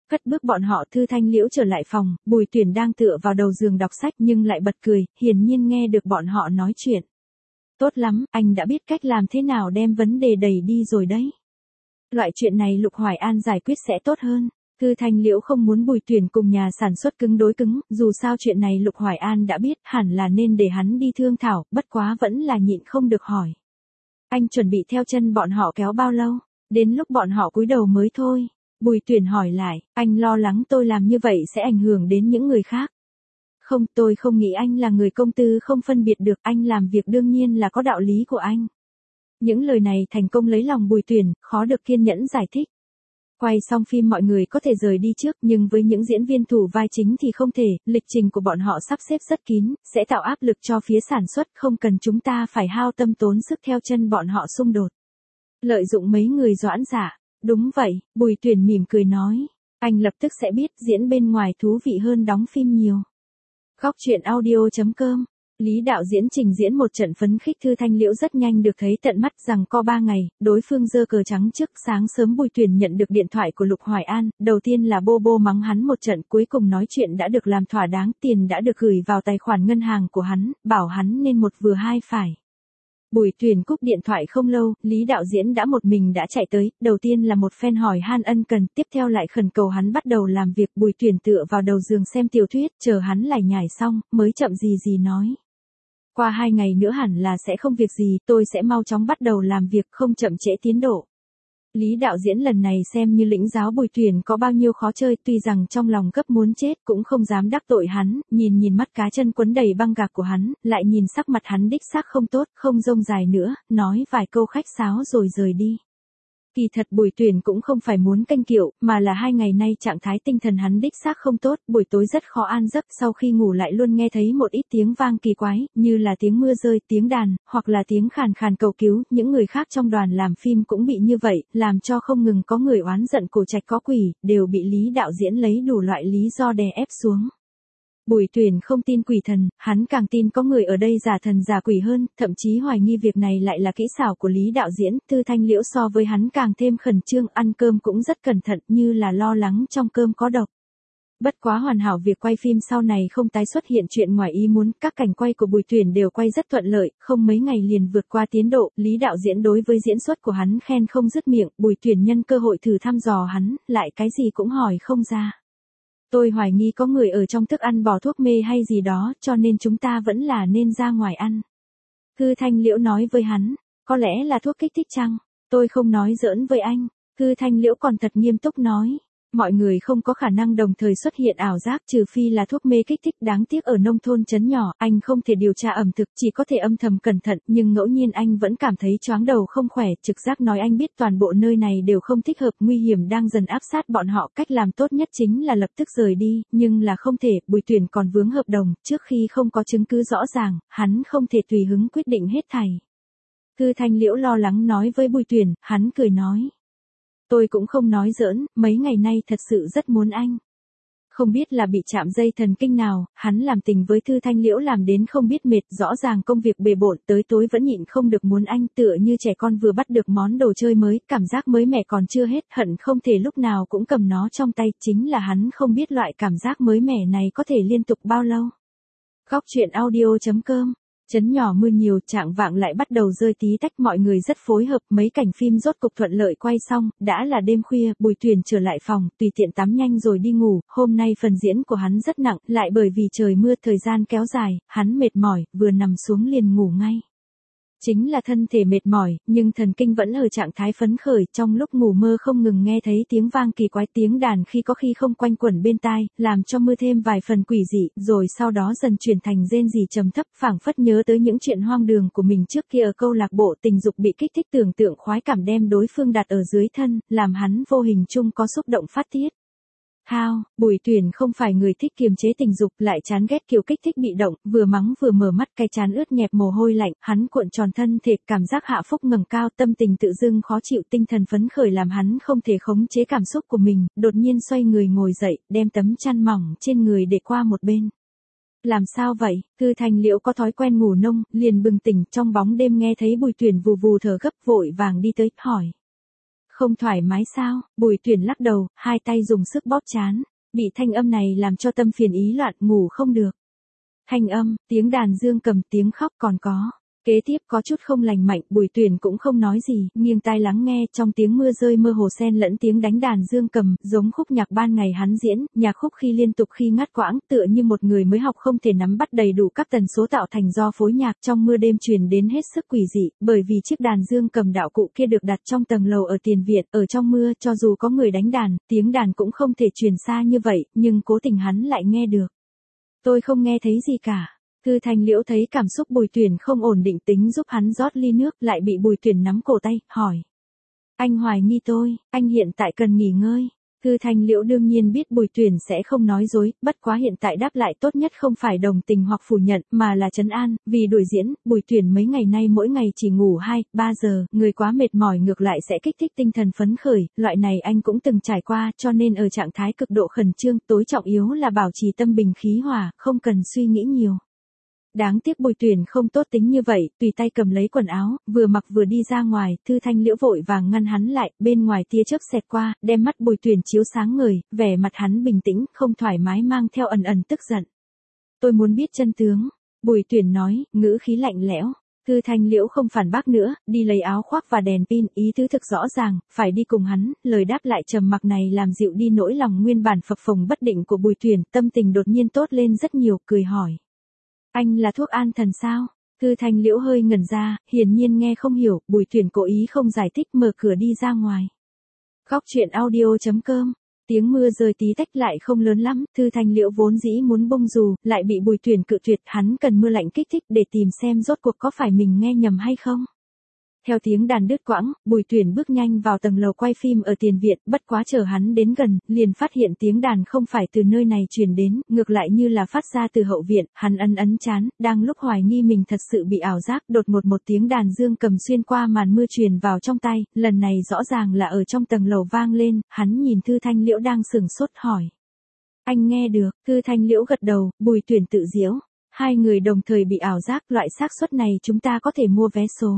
Cất bước bọn họ Thư Thanh Liễu trở lại phòng, Bùi Tuyển đang tựa vào đầu giường đọc sách nhưng lại bật cười, hiển nhiên nghe được bọn họ nói chuyện. Tốt lắm, anh đã biết cách làm thế nào đem vấn đề đẩy đi rồi đấy. Loại chuyện này Lục Hoài An giải quyết sẽ tốt hơn. Thư Thanh Liễu không muốn Bùi Tuyển cùng nhà sản xuất cứng đối cứng, dù sao chuyện này Lục Hoài An đã biết, hẳn là nên để hắn đi thương thảo, bất quá vẫn là nhịn không được hỏi. Anh chuẩn bị theo chân bọn họ kéo bao lâu? Đến lúc bọn họ cúi đầu mới thôi. Bùi Tuyển hỏi lại, anh lo lắng tôi làm như vậy sẽ ảnh hưởng đến những người khác. Không, tôi không nghĩ anh là người công tư không phân biệt được, anh làm việc đương nhiên là có đạo lý của anh. Những lời này thành công lấy lòng Bùi Tuyển, khó được kiên nhẫn giải thích. Quay xong phim mọi người có thể rời đi trước nhưng với những diễn viên thủ vai chính thì không thể, lịch trình của bọn họ sắp xếp rất kín, sẽ tạo áp lực cho phía sản xuất, không cần chúng ta phải hao tâm tốn sức theo chân bọn họ xung đột. Lợi dụng mấy người doãn giả. Đúng vậy, Bùi Tuyển mỉm cười nói. Anh lập tức sẽ biết diễn bên ngoài thú vị hơn đóng phim nhiều. Góc truyện audio.com. Lý đạo diễn trình diễn một trận phấn khích Thư Thanh Liễu rất nhanh được thấy tận mắt rằng co 3 ngày, đối phương giơ cờ trắng trước. Sáng sớm Bùi Tuyển nhận được điện thoại của Lục Hoài An, đầu tiên là bô mắng hắn một trận, cuối cùng nói chuyện đã được làm thỏa đáng, tiền đã được gửi vào tài khoản ngân hàng của hắn, bảo hắn nên một vừa hai phải. Bùi Tuyển cúp điện thoại không lâu, Lý đạo diễn đã một mình đã chạy tới, đầu tiên là một phen hỏi han ân cần, tiếp theo lại khẩn cầu hắn bắt đầu làm việc. Bùi Tuyển tựa vào đầu giường xem tiểu thuyết, chờ hắn lải nhải xong, mới chậm gì nói. Qua 2 ngày nữa hẳn là sẽ không việc gì, tôi sẽ mau chóng bắt đầu làm việc, không chậm trễ tiến độ. Lý đạo diễn lần này xem như lĩnh giáo Bùi Tuyển có bao nhiêu khó chơi, tuy rằng trong lòng gấp muốn chết cũng không dám đắc tội hắn, nhìn mắt cá chân quấn đầy băng gạc của hắn, lại nhìn sắc mặt hắn đích xác không tốt, không rông dài nữa, nói vài câu khách sáo rồi rời đi. Kỳ thật Bùi Tuyển cũng không phải muốn canh kiệu, mà là 2 ngày nay trạng thái tinh thần hắn đích xác không tốt, buổi tối rất khó an giấc, sau khi ngủ lại luôn nghe thấy một ít tiếng vang kỳ quái, như là tiếng mưa rơi, tiếng đàn, hoặc là tiếng khàn khàn cầu cứu. Những người khác trong đoàn làm phim cũng bị như vậy, làm cho không ngừng có người oán giận Cổ Trạch có quỷ, đều bị Lý đạo diễn lấy đủ loại lý do đè ép xuống. Bùi Tuyển không tin quỷ thần, hắn càng tin có người ở đây giả thần giả quỷ hơn, thậm chí hoài nghi việc này lại là kỹ xảo của Lý đạo diễn. Thư Thanh Liễu so với hắn càng thêm khẩn trương, ăn cơm cũng rất cẩn thận, như là lo lắng trong cơm có độc. Bất quá hoàn hảo việc quay phim sau này không tái xuất hiện chuyện ngoài ý muốn, các cảnh quay của Bùi Tuyển đều quay rất thuận lợi, không mấy ngày liền vượt qua tiến độ. Lý đạo diễn đối với diễn xuất của hắn khen không dứt miệng, Bùi Tuyển nhân cơ hội thử thăm dò hắn, lại cái gì cũng hỏi không ra. Tôi hoài nghi có người ở trong thức ăn bỏ thuốc mê hay gì đó, cho nên chúng ta vẫn là nên ra ngoài ăn. Thư Thanh Liễu nói với hắn, có lẽ là thuốc kích thích chăng? Tôi không nói giỡn với anh. Thư Thanh Liễu còn thật nghiêm túc nói. Mọi người không có khả năng đồng thời xuất hiện ảo giác trừ phi là thuốc mê kích thích, đáng tiếc ở nông thôn trấn nhỏ, anh không thể điều tra ẩm thực, chỉ có thể âm thầm cẩn thận, nhưng ngẫu nhiên anh vẫn cảm thấy choáng đầu không khỏe, trực giác nói anh biết toàn bộ nơi này đều không thích hợp, nguy hiểm đang dần áp sát bọn họ, cách làm tốt nhất chính là lập tức rời đi, nhưng là không thể, Bùi Tuyển còn vướng hợp đồng, trước khi không có chứng cứ rõ ràng, hắn không thể tùy hứng quyết định hết thảy. Thư Thanh Liễu lo lắng nói với Bùi Tuyển, hắn cười nói. Tôi cũng không nói giỡn, mấy ngày nay thật sự rất muốn anh. Không biết là bị chạm dây thần kinh nào, hắn làm tình với Thư Thanh Liễu làm đến không biết mệt, rõ ràng công việc bề bộn, tới tối vẫn nhịn không được muốn anh, tựa như trẻ con vừa bắt được món đồ chơi mới, cảm giác mới mẻ còn chưa hết, hận không thể lúc nào cũng cầm nó trong tay, chính là hắn không biết loại cảm giác mới mẻ này có thể liên tục bao lâu. Góc truyện audio.com. Trấn nhỏ mưa nhiều, trạng vạng lại bắt đầu rơi tí tách, mọi người rất phối hợp, mấy cảnh phim rốt cục thuận lợi quay xong, đã là đêm khuya, Bùi Tuyển trở lại phòng, tùy tiện tắm nhanh rồi đi ngủ, hôm nay phần diễn của hắn rất nặng, lại bởi vì trời mưa thời gian kéo dài, hắn mệt mỏi, vừa nằm xuống liền ngủ ngay. Chính là thân thể mệt mỏi, nhưng thần kinh vẫn ở trạng thái phấn khởi, trong lúc ngủ mơ không ngừng nghe thấy tiếng vang kỳ quái, tiếng đàn khi có khi không quanh quẩn bên tai, làm cho mưa thêm vài phần quỷ dị, rồi sau đó dần chuyển thành rên rỉ trầm thấp, phảng phất nhớ tới những chuyện hoang đường của mình trước kia ở câu lạc bộ, tình dục bị kích thích, tưởng tượng khoái cảm đem đối phương đặt ở dưới thân, làm hắn vô hình chung có xúc động phát tiết. Bùi Tuyển không phải người thích kiềm chế tình dục, lại chán ghét kiểu kích thích bị động, vừa mắng vừa mở mắt, cái trán ướt nhẹp mồ hôi lạnh, hắn cuộn tròn thân thể, cảm giác hạ phúc ngẩng cao, tâm tình tự dưng khó chịu, tinh thần phấn khởi làm hắn không thể khống chế cảm xúc của mình, đột nhiên xoay người ngồi dậy, đem tấm chăn mỏng trên người để qua một bên. Làm sao vậy? Thư Thanh Liễu có thói quen ngủ nông, liền bừng tỉnh, trong bóng đêm nghe thấy Bùi Tuyển vù vù thở gấp, vội vàng đi tới, hỏi. Không thoải mái sao? Bùi Tuyển lắc đầu, hai tay dùng sức bóp trán. Bị thanh âm này làm cho tâm phiền ý loạn, ngủ không được. Thanh âm, tiếng đàn dương cầm, tiếng khóc còn có. Kế tiếp có chút không lành mạnh, Bùi Tuyển cũng không nói gì, nghiêng tai lắng nghe, trong tiếng mưa rơi mơ hồ xen lẫn tiếng đánh đàn dương cầm, giống khúc nhạc ban ngày hắn diễn, nhạc khúc khi liên tục khi ngắt quãng, tựa như một người mới học không thể nắm bắt đầy đủ các tần số tạo thành do phối nhạc trong mưa đêm truyền đến hết sức quỷ dị, bởi vì chiếc đàn dương cầm đạo cụ kia được đặt trong tầng lầu ở tiền viện, ở trong mưa, cho dù có người đánh đàn, tiếng đàn cũng không thể truyền xa như vậy, nhưng cố tình hắn lại nghe được. Tôi không nghe thấy gì cả. Thư Thanh Liễu thấy cảm xúc Bùi Tuyển không ổn định tính giúp hắn rót ly nước, lại bị Bùi Tuyển nắm cổ tay, hỏi. Anh hoài nghi tôi, anh hiện tại cần nghỉ ngơi. Thư Thanh Liễu đương nhiên biết Bùi Tuyển sẽ không nói dối, bất quá hiện tại đáp lại tốt nhất không phải đồng tình hoặc phủ nhận, mà là trấn an, vì đuổi diễn, Bùi Tuyển mấy ngày nay mỗi ngày chỉ ngủ 2-3 giờ, người quá mệt mỏi ngược lại sẽ kích thích tinh thần phấn khởi, loại này anh cũng từng trải qua, cho nên ở trạng thái cực độ khẩn trương, tối trọng yếu là bảo trì tâm bình khí hòa, không cần suy nghĩ nhiều. Đáng tiếc Bùi Tuyển không tốt tính như vậy, tùy tay cầm lấy quần áo, vừa mặc vừa đi ra ngoài, Thư Thanh Liễu vội vàng ngăn hắn lại, bên ngoài tia chớp xẹt qua, đem mắt Bùi Tuyển chiếu sáng ngời, vẻ mặt hắn bình tĩnh, không thoải mái mang theo ẩn ẩn tức giận. Tôi muốn biết chân tướng, Bùi Tuyển nói, ngữ khí lạnh lẽo. Thư Thanh Liễu không phản bác nữa, đi lấy áo khoác và đèn pin, ý tứ thực rõ ràng, phải đi cùng hắn, lời đáp lại trầm mặc này làm dịu đi nỗi lòng nguyên bản phập phồng bất định của Bùi Tuyển, tâm tình đột nhiên tốt lên rất nhiều, cười hỏi. Anh là thuốc an thần sao? Thư Thanh Liễu hơi ngẩn ra, hiển nhiên nghe không hiểu, Bùi Tuyển cố ý không giải thích, mở cửa đi ra ngoài. Góc truyện audio.com. Tiếng mưa rơi tí tách lại không lớn lắm, Thư Thanh Liễu vốn dĩ muốn bông dù, lại bị Bùi Tuyển cự tuyệt, hắn cần mưa lạnh kích thích để tìm xem rốt cuộc có phải mình nghe nhầm hay không. Theo tiếng đàn đứt quãng, Bùi Tuyển bước nhanh vào tầng lầu quay phim ở tiền viện, bất quá chờ hắn đến gần, liền phát hiện tiếng đàn không phải từ nơi này truyền đến, ngược lại như là phát ra từ hậu viện, hắn ấn chán, đang lúc hoài nghi mình thật sự bị ảo giác, đột ngột một tiếng đàn dương cầm xuyên qua màn mưa truyền vào trong tay, lần này rõ ràng là ở trong tầng lầu vang lên, hắn nhìn Thư Thanh Liễu đang sửng sốt hỏi. Anh nghe được, Thư Thanh Liễu gật đầu, Bùi Tuyển tự giễu, hai người đồng thời bị ảo giác, loại xác suất này chúng ta có thể mua vé số.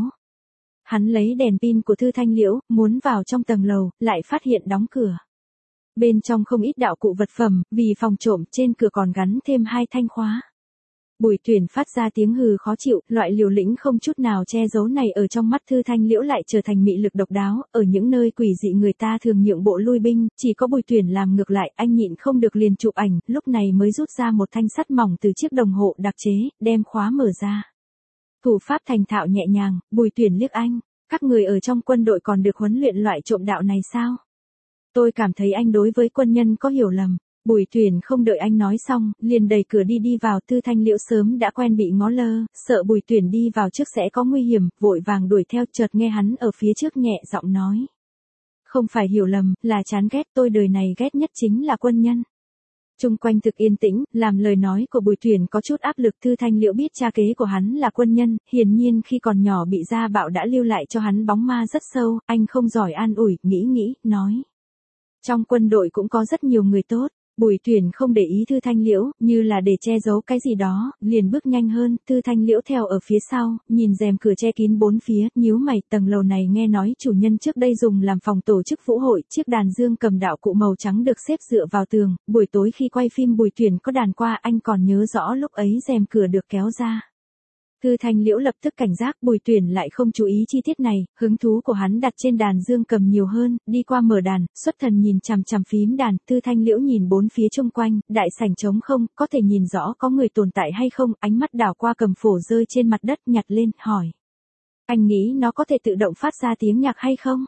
Hắn lấy đèn pin của Thư Thanh Liễu, muốn vào trong tầng lầu, lại phát hiện đóng cửa. Bên trong không ít đạo cụ vật phẩm, vì phòng trộm trên cửa còn gắn thêm 2 thanh khóa. Bùi Tuyển phát ra tiếng hừ khó chịu, loại liều lĩnh không chút nào che giấu này ở trong mắt Thư Thanh Liễu lại trở thành mị lực độc đáo, ở những nơi quỷ dị người ta thường nhượng bộ lui binh, chỉ có Bùi Tuyển làm ngược lại, anh nhịn không được liền chụp ảnh, lúc này mới rút ra một thanh sắt mỏng từ chiếc đồng hồ đặc chế, đem khóa mở ra. Thủ pháp thành thạo nhẹ nhàng, Bùi Tuyển liếc anh, các người ở trong quân đội còn được huấn luyện loại trộm đạo này sao? Tôi cảm thấy anh đối với quân nhân có hiểu lầm. Bùi Tuyển không đợi anh nói xong, liền đẩy cửa đi vào. Thư Thanh Liễu sớm đã quen bị ngó lơ, sợ Bùi Tuyển đi vào trước sẽ có nguy hiểm, vội vàng đuổi theo, chợt nghe hắn ở phía trước nhẹ giọng nói. Không phải hiểu lầm, là chán ghét, tôi đời này ghét nhất chính là quân nhân. Chung quanh thực yên tĩnh, làm lời nói của Bùi Tuyển có chút áp lực. Thư Thanh Liễu biết cha kế của hắn là quân nhân, hiển nhiên khi còn nhỏ bị gia bạo đã lưu lại cho hắn bóng ma rất sâu, anh không giỏi an ủi, nghĩ, nói. Trong quân đội cũng có rất nhiều người tốt. Bùi Tuyển không để ý Thư Thanh Liễu, như là để che giấu cái gì đó, liền bước nhanh hơn, Thư Thanh Liễu theo ở phía sau, nhìn rèm cửa che kín bốn phía, nhíu mày, tầng lầu này nghe nói chủ nhân trước đây dùng làm phòng tổ chức vũ hội, chiếc đàn dương cầm đạo cụ màu trắng được xếp dựa vào tường, buổi tối khi quay phim Bùi Tuyển có đàn qua, anh còn nhớ rõ lúc ấy rèm cửa được kéo ra. Thư Thanh Liễu lập tức cảnh giác, Bùi Tuyển lại không chú ý chi tiết này, hứng thú của hắn đặt trên đàn dương cầm nhiều hơn, đi qua mở đàn, xuất thần nhìn chằm chằm phím đàn, Thư Thanh Liễu nhìn bốn phía xung quanh, đại sảnh trống không, có thể nhìn rõ có người tồn tại hay không, ánh mắt đảo qua cầm phổ rơi trên mặt đất, nhặt lên, hỏi. Anh nghĩ nó có thể tự động phát ra tiếng nhạc hay không?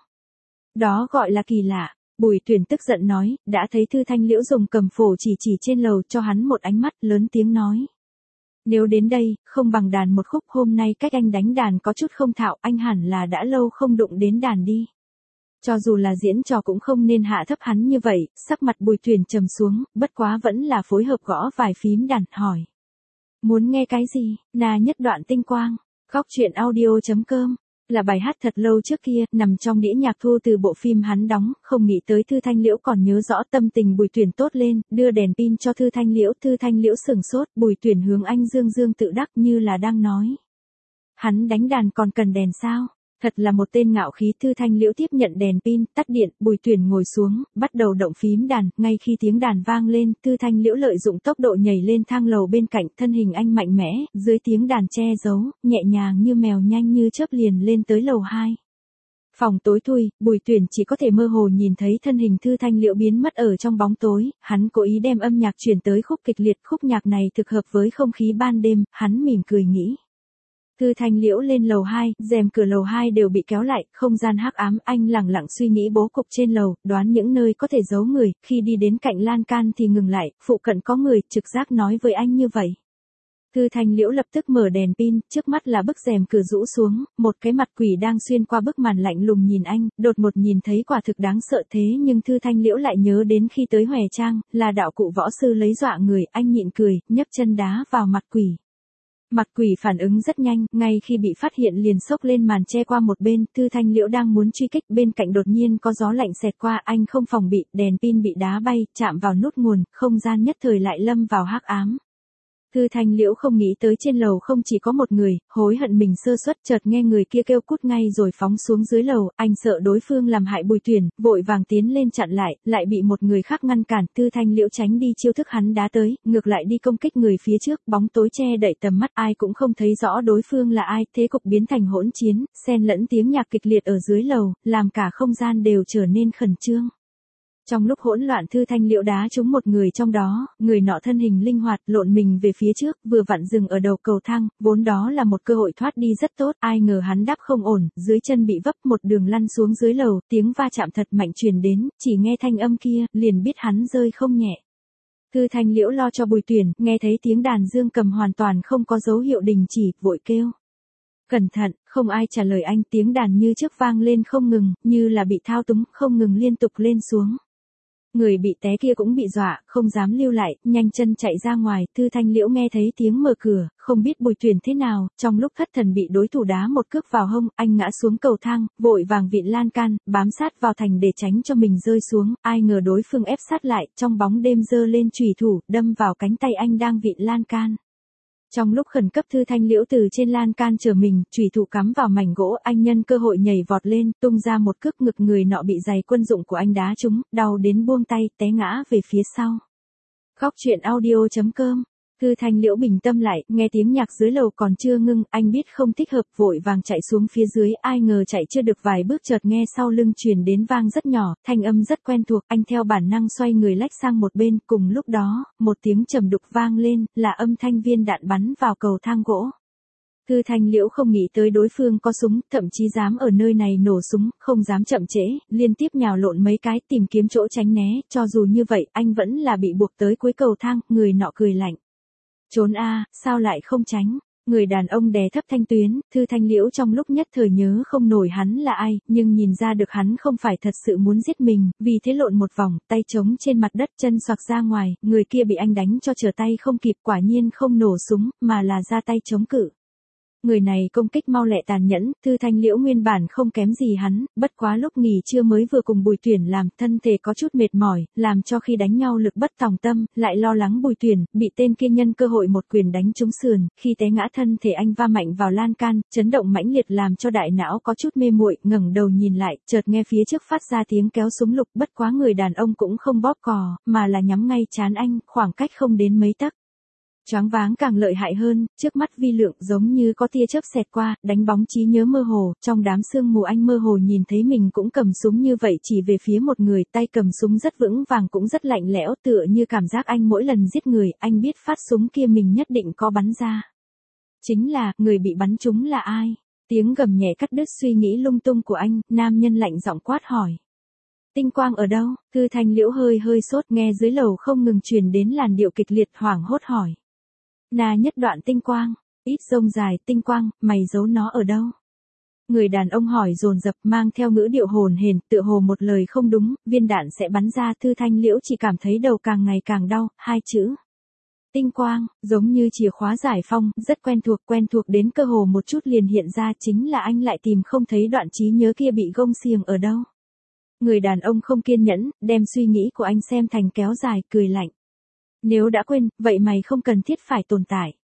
Đó gọi là kỳ lạ. Bùi Tuyển tức giận nói, đã thấy Thư Thanh Liễu dùng cầm phổ chỉ trên lầu, cho hắn một ánh mắt, lớn tiếng nói. Nếu đến đây, không bằng đàn một khúc, hôm nay cách anh đánh đàn có chút không thạo, anh hẳn là đã lâu không đụng đến đàn đi. Cho dù là diễn trò cũng không nên hạ thấp hắn như vậy, sắc mặt Bùi Tuyển trầm xuống, bất quá vẫn là phối hợp gõ vài phím đàn, hỏi. Muốn nghe cái gì? Nà nhất đoạn tinh quang. Góc truyện audio.com. Là bài hát thật lâu trước kia, nằm trong đĩa nhạc thu từ bộ phim hắn đóng, không nghĩ tới Thư Thanh Liễu còn nhớ rõ, tâm tình Bùi Tuyển tốt lên, đưa đèn pin cho Thư Thanh Liễu sửng sốt, Bùi Tuyển hướng anh dương tự đắc như là đang nói. Hắn đánh đàn còn cần đèn sao? Thật là một tên ngạo khí. Thư Thanh Liễu tiếp nhận đèn pin, tắt điện, Bùi Tuyển ngồi xuống, bắt đầu động phím đàn, ngay khi tiếng đàn vang lên, Thư Thanh Liễu lợi dụng tốc độ nhảy lên thang lầu bên cạnh, thân hình anh mạnh mẽ, dưới tiếng đàn che giấu, nhẹ nhàng như mèo nhanh như chớp liền lên tới lầu 2. Phòng tối thui, Bùi Tuyển chỉ có thể mơ hồ nhìn thấy thân hình Thư Thanh Liễu biến mất ở trong bóng tối, hắn cố ý đem âm nhạc chuyển tới khúc kịch liệt, khúc nhạc này thực hợp với không khí ban đêm, hắn mỉm cười nghĩ. Thư Thanh Liễu lên lầu 2, rèm cửa lầu 2 đều bị kéo lại, không gian hắc ám, anh lẳng lặng suy nghĩ bố cục trên lầu, đoán những nơi có thể giấu người, khi đi đến cạnh lan can thì ngừng lại, phụ cận có người, trực giác nói với anh như vậy. Thư Thanh Liễu lập tức mở đèn pin, trước mắt là bức rèm cửa rũ xuống, một cái mặt quỷ đang xuyên qua bức màn lạnh lùng nhìn anh, đột một nhìn thấy quả thực đáng sợ thế nhưng Thư Thanh Liễu lại nhớ đến khi tới Hòe Trang, là đạo cụ võ sư lấy dọa người, anh nhịn cười, nhấc chân đá vào mặt quỷ. Mặt quỷ phản ứng rất nhanh, ngay khi bị phát hiện liền xốc lên màn che qua một bên, Thư Thanh Liễu đang muốn truy kích, bên cạnh đột nhiên có gió lạnh xẹt qua, anh không phòng bị, đèn pin bị đá bay, chạm vào nút nguồn, không gian nhất thời lại lâm vào hắc ám. Thư Thanh Liễu không nghĩ tới trên lầu không chỉ có một người, hối hận mình sơ suất, chợt nghe người kia kêu cút ngay rồi phóng xuống dưới lầu, anh sợ đối phương làm hại Bùi Tuyển, vội vàng tiến lên chặn lại bị một người khác ngăn cản, Thư Thanh Liễu tránh đi chiêu thức hắn đá tới, ngược lại đi công kích người phía trước, bóng tối che đậy tầm mắt, ai cũng không thấy rõ đối phương là ai, thế cục biến thành hỗn chiến, xen lẫn tiếng nhạc kịch liệt ở dưới lầu, làm cả không gian đều trở nên khẩn trương. Trong lúc hỗn loạn Thư Thanh Liễu đá trúng một người trong đó, người nọ thân hình linh hoạt, lộn mình về phía trước, vừa vặn dừng ở đầu cầu thang, vốn đó là một cơ hội thoát đi rất tốt, ai ngờ hắn đáp không ổn, dưới chân bị vấp một đường lăn xuống dưới lầu, tiếng va chạm thật mạnh truyền đến, chỉ nghe thanh âm kia, liền biết hắn rơi không nhẹ. Thư Thanh Liễu lo cho Bùi Tuyển, nghe thấy tiếng đàn dương cầm hoàn toàn không có dấu hiệu đình chỉ, vội kêu. Cẩn thận, không ai trả lời anh, tiếng đàn như trước vang lên không ngừng, như là bị thao túng, không ngừng liên tục lên xuống. Người bị té kia cũng bị dọa, không dám lưu lại, nhanh chân chạy ra ngoài, Thư Thanh Liễu nghe thấy tiếng mở cửa, không biết Bùi Tuyển thế nào, trong lúc thất thần bị đối thủ đá một cước vào hông, anh ngã xuống cầu thang, vội vàng vịn lan can, bám sát vào thành để tránh cho mình rơi xuống, ai ngờ đối phương ép sát lại, trong bóng đêm giơ lên chùy thủ, đâm vào cánh tay anh đang vịn lan can. Trong lúc khẩn cấp Thư Thanh Liễu từ trên lan can trở mình, chùy thủ cắm vào mảnh gỗ, anh nhân cơ hội nhảy vọt lên, tung ra một cước, ngực người nọ bị giày quân dụng của anh đá trúng, đau đến buông tay, té ngã về phía sau. Khóc chuyện audio.com. Thư Thanh Liễu bình tâm lại, nghe tiếng nhạc dưới lầu còn chưa ngưng, anh biết không thích hợp, vội vàng chạy xuống phía dưới, ai ngờ chạy chưa được vài bước chợt nghe sau lưng truyền đến vang rất nhỏ, thanh âm rất quen thuộc, anh theo bản năng xoay người lách sang một bên, cùng lúc đó, một tiếng trầm đục vang lên, là âm thanh viên đạn bắn vào cầu thang gỗ. Thư Thanh Liễu không nghĩ tới đối phương có súng, thậm chí dám ở nơi này nổ súng, không dám chậm trễ, liên tiếp nhào lộn mấy cái tìm kiếm chỗ tránh né, cho dù như vậy, anh vẫn là bị buộc tới cuối cầu thang, người nọ cười lạnh. Trốn a, sao lại không tránh? Người đàn ông đè thấp thanh tuyến, Thư Thanh Liễu trong lúc nhất thời nhớ không nổi hắn là ai, nhưng nhìn ra được hắn không phải thật sự muốn giết mình, vì thế lộn một vòng, tay trống trên mặt đất, chân xoạc ra ngoài, người kia bị anh đánh cho trở tay không kịp, quả nhiên không nổ súng, mà là ra tay chống cự. Người này công kích mau lẹ tàn nhẫn, Thư Thanh Liễu nguyên bản không kém gì hắn, bất quá lúc nghỉ trưa mới vừa cùng Bùi Tuyển làm, thân thể có chút mệt mỏi, làm cho khi đánh nhau lực bất tòng tâm, lại lo lắng Bùi Tuyển, bị tên kia nhân cơ hội một quyền đánh trúng sườn, khi té ngã thân thể anh va mạnh vào lan can, chấn động mãnh liệt làm cho đại não có chút mê muội, ngẩng đầu nhìn lại, chợt nghe phía trước phát ra tiếng kéo súng lục, bất quá người đàn ông cũng không bóp cò, mà là nhắm ngay trán anh, khoảng cách không đến mấy tấc. Choáng váng càng lợi hại hơn, trước mắt vi lượng giống như có tia chớp xẹt qua, đánh bóng trí nhớ mơ hồ, trong đám sương mù anh mơ hồ nhìn thấy mình cũng cầm súng như vậy chỉ về phía một người, tay cầm súng rất vững vàng cũng rất lạnh lẽo, tựa như cảm giác anh mỗi lần giết người, anh biết phát súng kia mình nhất định có bắn ra. Chính là, người bị bắn trúng là ai? Tiếng gầm nhẹ cắt đứt suy nghĩ lung tung của anh, nam nhân lạnh giọng quát hỏi. Tinh Quang ở đâu? Thư Thanh Liễu hơi sốt, nghe dưới lầu không ngừng truyền đến làn điệu kịch liệt, hoảng hốt hỏi. Na nhất đoạn Tinh Quang, ít rông dài, Tinh Quang, mày giấu nó ở đâu? Người đàn ông hỏi dồn dập, mang theo ngữ điệu hồn hển, tựa hồ một lời không đúng, viên đạn sẽ bắn ra. Thư Thanh Liễu chỉ cảm thấy đầu càng ngày càng đau, hai chữ. Tinh Quang, giống như chìa khóa giải phong, rất quen thuộc đến cơ hồ một chút liền hiện ra, chính là anh lại tìm không thấy đoạn trí nhớ kia bị gông xiềng ở đâu. Người đàn ông không kiên nhẫn, đem suy nghĩ của anh xem thành kéo dài, cười lạnh. Nếu đã quên, vậy mày không cần thiết phải tồn tại.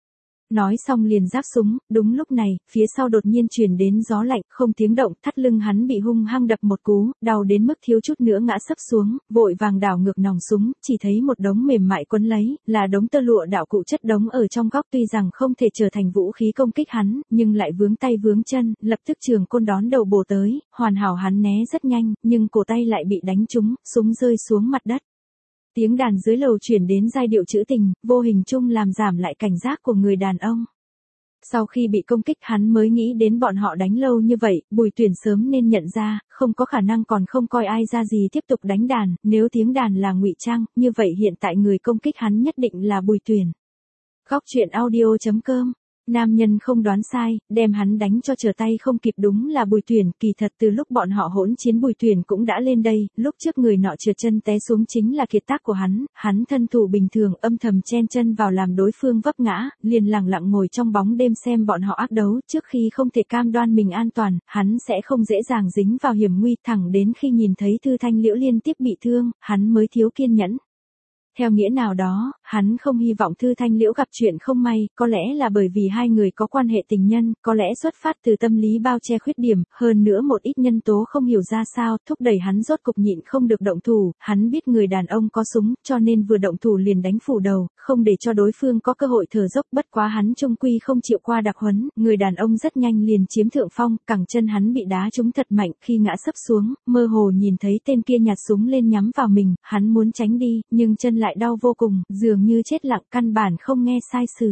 Nói xong liền giáp súng, đúng lúc này, phía sau đột nhiên truyền đến gió lạnh, không tiếng động, thắt lưng hắn bị hung hăng đập một cú, đau đến mức thiếu chút nữa ngã sấp xuống, vội vàng đảo ngược nòng súng, chỉ thấy một đống mềm mại quấn lấy, là đống tơ lụa đạo cụ chất đống ở trong góc, tuy rằng không thể trở thành vũ khí công kích hắn, nhưng lại vướng tay vướng chân, lập tức trường côn đón đầu bổ tới, hoàn hảo hắn né rất nhanh, nhưng cổ tay lại bị đánh trúng, súng rơi xuống mặt đất. Tiếng đàn dưới lầu chuyển đến giai điệu trữ tình, vô hình chung làm giảm lại cảnh giác của người đàn ông. Sau khi bị công kích hắn mới nghĩ đến bọn họ đánh lâu như vậy, Bùi Tuyển sớm nên nhận ra, không có khả năng còn không coi ai ra gì tiếp tục đánh đàn, nếu tiếng đàn là ngụy trang, như vậy hiện tại người công kích hắn nhất định là Bùi Tuyển. Góc truyện audio.com. Nam nhân không đoán sai, đem hắn đánh cho trở tay không kịp, đúng là Bùi Tuyển, kỳ thật từ lúc bọn họ hỗn chiến Bùi Tuyển cũng đã lên đây, lúc trước người nọ trượt chân té xuống chính là kiệt tác của hắn thân thủ bình thường âm thầm chen chân vào làm đối phương vấp ngã, liền lặng lặng ngồi trong bóng đêm xem bọn họ ác đấu, trước khi không thể cam đoan mình an toàn, hắn sẽ không dễ dàng dính vào hiểm nguy, thẳng đến khi nhìn thấy Thư Thanh Liễu liên tiếp bị thương, hắn mới thiếu kiên nhẫn. Theo nghĩa nào đó, hắn không hy vọng Thư Thanh Liễu gặp chuyện không may, có lẽ là bởi vì hai người có quan hệ tình nhân, có lẽ xuất phát từ tâm lý bao che khuyết điểm, hơn nữa một ít nhân tố không hiểu ra sao, thúc đẩy hắn rốt cục nhịn không được động thủ, hắn biết người đàn ông có súng, cho nên vừa động thủ liền đánh phủ đầu, không để cho đối phương có cơ hội thở dốc, bất quá hắn chung quy không chịu qua đặc huấn, người đàn ông rất nhanh liền chiếm thượng phong, cẳng chân hắn bị đá trúng thật mạnh, khi ngã sấp xuống, mơ hồ nhìn thấy tên kia nhặt súng lên nhắm vào mình, hắn muốn tránh đi, nhưng chân lại đau vô cùng, dường như chết lặng, căn bản không nghe sai sử.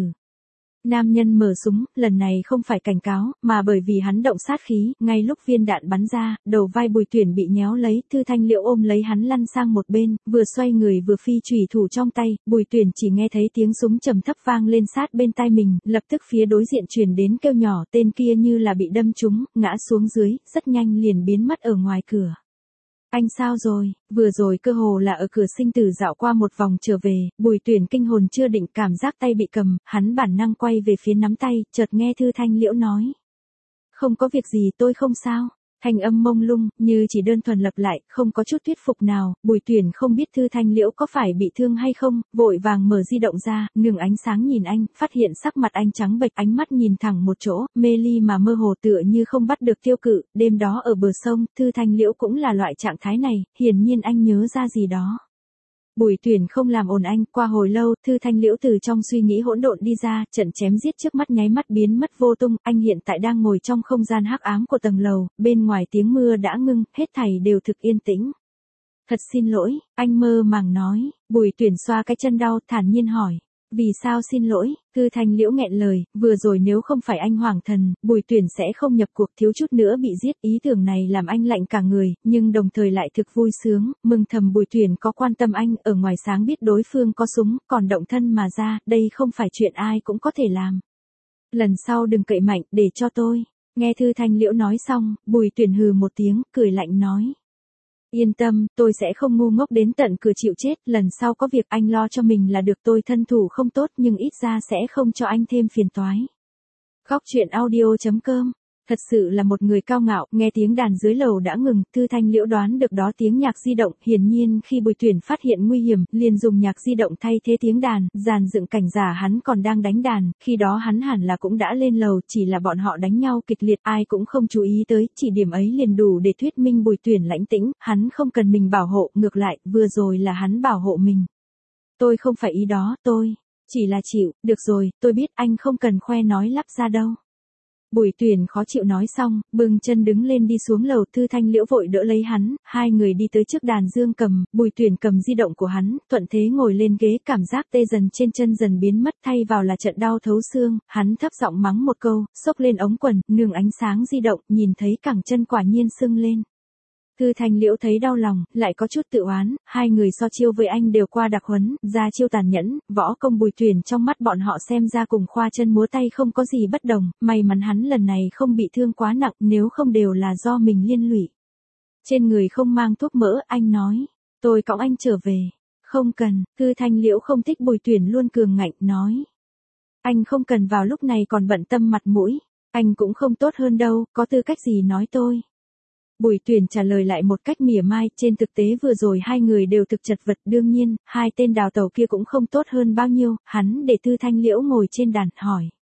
Nam nhân mở súng, lần này không phải cảnh cáo, mà bởi vì hắn động sát khí, ngay lúc viên đạn bắn ra, đầu vai Bùi Tuyển bị nhéo lấy, Thư Thanh Liễu ôm lấy hắn lăn sang một bên, vừa xoay người vừa phi chủy thủ trong tay, Bùi Tuyển chỉ nghe thấy tiếng súng trầm thấp vang lên sát bên tai mình, lập tức phía đối diện truyền đến kêu nhỏ, tên kia như là bị đâm trúng, ngã xuống dưới, rất nhanh liền biến mất ở ngoài cửa. Anh sao rồi, vừa rồi cơ hồ là ở cửa sinh tử dạo qua một vòng trở về, Bùi Tuyển kinh hồn chưa định, cảm giác tay bị cầm, hắn bản năng quay về phía nắm tay, chợt nghe Thư Thanh Liễu nói. Không có việc gì, tôi không sao. Thanh âm mông lung, như chỉ đơn thuần lặp lại, không có chút thuyết phục nào, Bùi Tuyển không biết Thư Thanh Liễu có phải bị thương hay không, vội vàng mở di động ra, nương ánh sáng nhìn anh, phát hiện sắc mặt anh trắng bệch, ánh mắt nhìn thẳng một chỗ, mê ly mà mơ hồ tựa như không bắt được tiêu cự, đêm đó ở bờ sông, Thư Thanh Liễu cũng là loại trạng thái này, hiển nhiên anh nhớ ra gì đó. Bùi Tuyển không làm ồn anh, qua hồi lâu, Thư Thanh Liễu từ trong suy nghĩ hỗn độn đi ra, trận chém giết trước mắt nháy mắt biến mất vô tung, anh hiện tại đang ngồi trong không gian hắc ám của tầng lầu, bên ngoài tiếng mưa đã ngưng, hết thảy đều thực yên tĩnh. Thật xin lỗi, anh mơ màng nói, Bùi Tuyển xoa cái chân đau, thản nhiên hỏi. Vì sao xin lỗi, Thư Thanh Liễu nghẹn lời, vừa rồi nếu không phải anh hoàng thần, Bùi Tuyển sẽ không nhập cuộc, thiếu chút nữa bị giết, ý tưởng này làm anh lạnh cả người, nhưng đồng thời lại thực vui sướng, mừng thầm Bùi Tuyển có quan tâm anh, ở ngoài sáng biết đối phương có súng, còn động thân mà ra, đây không phải chuyện ai cũng có thể làm. Lần sau đừng cậy mạnh, để cho tôi. Nghe Thư Thanh Liễu nói xong, Bùi Tuyển hừ một tiếng, cười lạnh nói. Yên tâm, tôi sẽ không ngu ngốc đến tận cửa chịu chết, lần sau có việc anh lo cho mình là được, tôi thân thủ không tốt nhưng ít ra sẽ không cho anh thêm phiền toái. Góc truyện audio.com. Thật sự là một người cao ngạo, nghe tiếng đàn dưới lầu đã ngừng, Thư Thanh Liễu đoán được đó tiếng nhạc di động, hiển nhiên khi Bùi Tuyển phát hiện nguy hiểm, liền dùng nhạc di động thay thế tiếng đàn, dàn dựng cảnh giả hắn còn đang đánh đàn, khi đó hắn hẳn là cũng đã lên lầu, chỉ là bọn họ đánh nhau kịch liệt, ai cũng không chú ý tới, chỉ điểm ấy liền đủ để thuyết minh Bùi Tuyển lãnh tĩnh, hắn không cần mình bảo hộ, ngược lại, vừa rồi là hắn bảo hộ mình. Tôi không phải ý đó, tôi chỉ là chịu, được rồi, tôi biết anh không cần khoe nói lắp ra đâu. Bùi Tuyển khó chịu nói xong, bừng chân đứng lên đi xuống lầu, Thư Thanh Liễu vội đỡ lấy hắn, hai người đi tới trước đàn dương cầm, Bùi Tuyển cầm di động của hắn, thuận thế ngồi lên ghế, cảm giác tê dần trên chân dần biến mất, thay vào là trận đau thấu xương, hắn thấp giọng mắng một câu, xốc lên ống quần, nương ánh sáng di động, nhìn thấy cẳng chân quả nhiên sưng lên. Thư Thanh Liễu thấy đau lòng, lại có chút tự oán, hai người so chiêu với anh đều qua đặc huấn, ra chiêu tàn nhẫn, võ công Bùi Tuyển trong mắt bọn họ xem ra cùng khoa chân múa tay không có gì bất đồng, may mắn hắn lần này không bị thương quá nặng, nếu không đều là do mình liên lụy. Trên người không mang thuốc mỡ, anh nói, tôi cõng anh trở về. Không cần, Thư Thanh Liễu không thích Bùi Tuyển luôn cường ngạnh, nói. Anh không cần vào lúc này còn bận tâm mặt mũi, anh cũng không tốt hơn đâu, có tư cách gì nói tôi. Bùi Tuyển trả lời lại một cách mỉa mai, trên thực tế vừa rồi hai người đều thực chật vật, đương nhiên, hai tên đào tẩu kia cũng không tốt hơn bao nhiêu, hắn để Thư Thanh Liễu ngồi trên đàn, hỏi.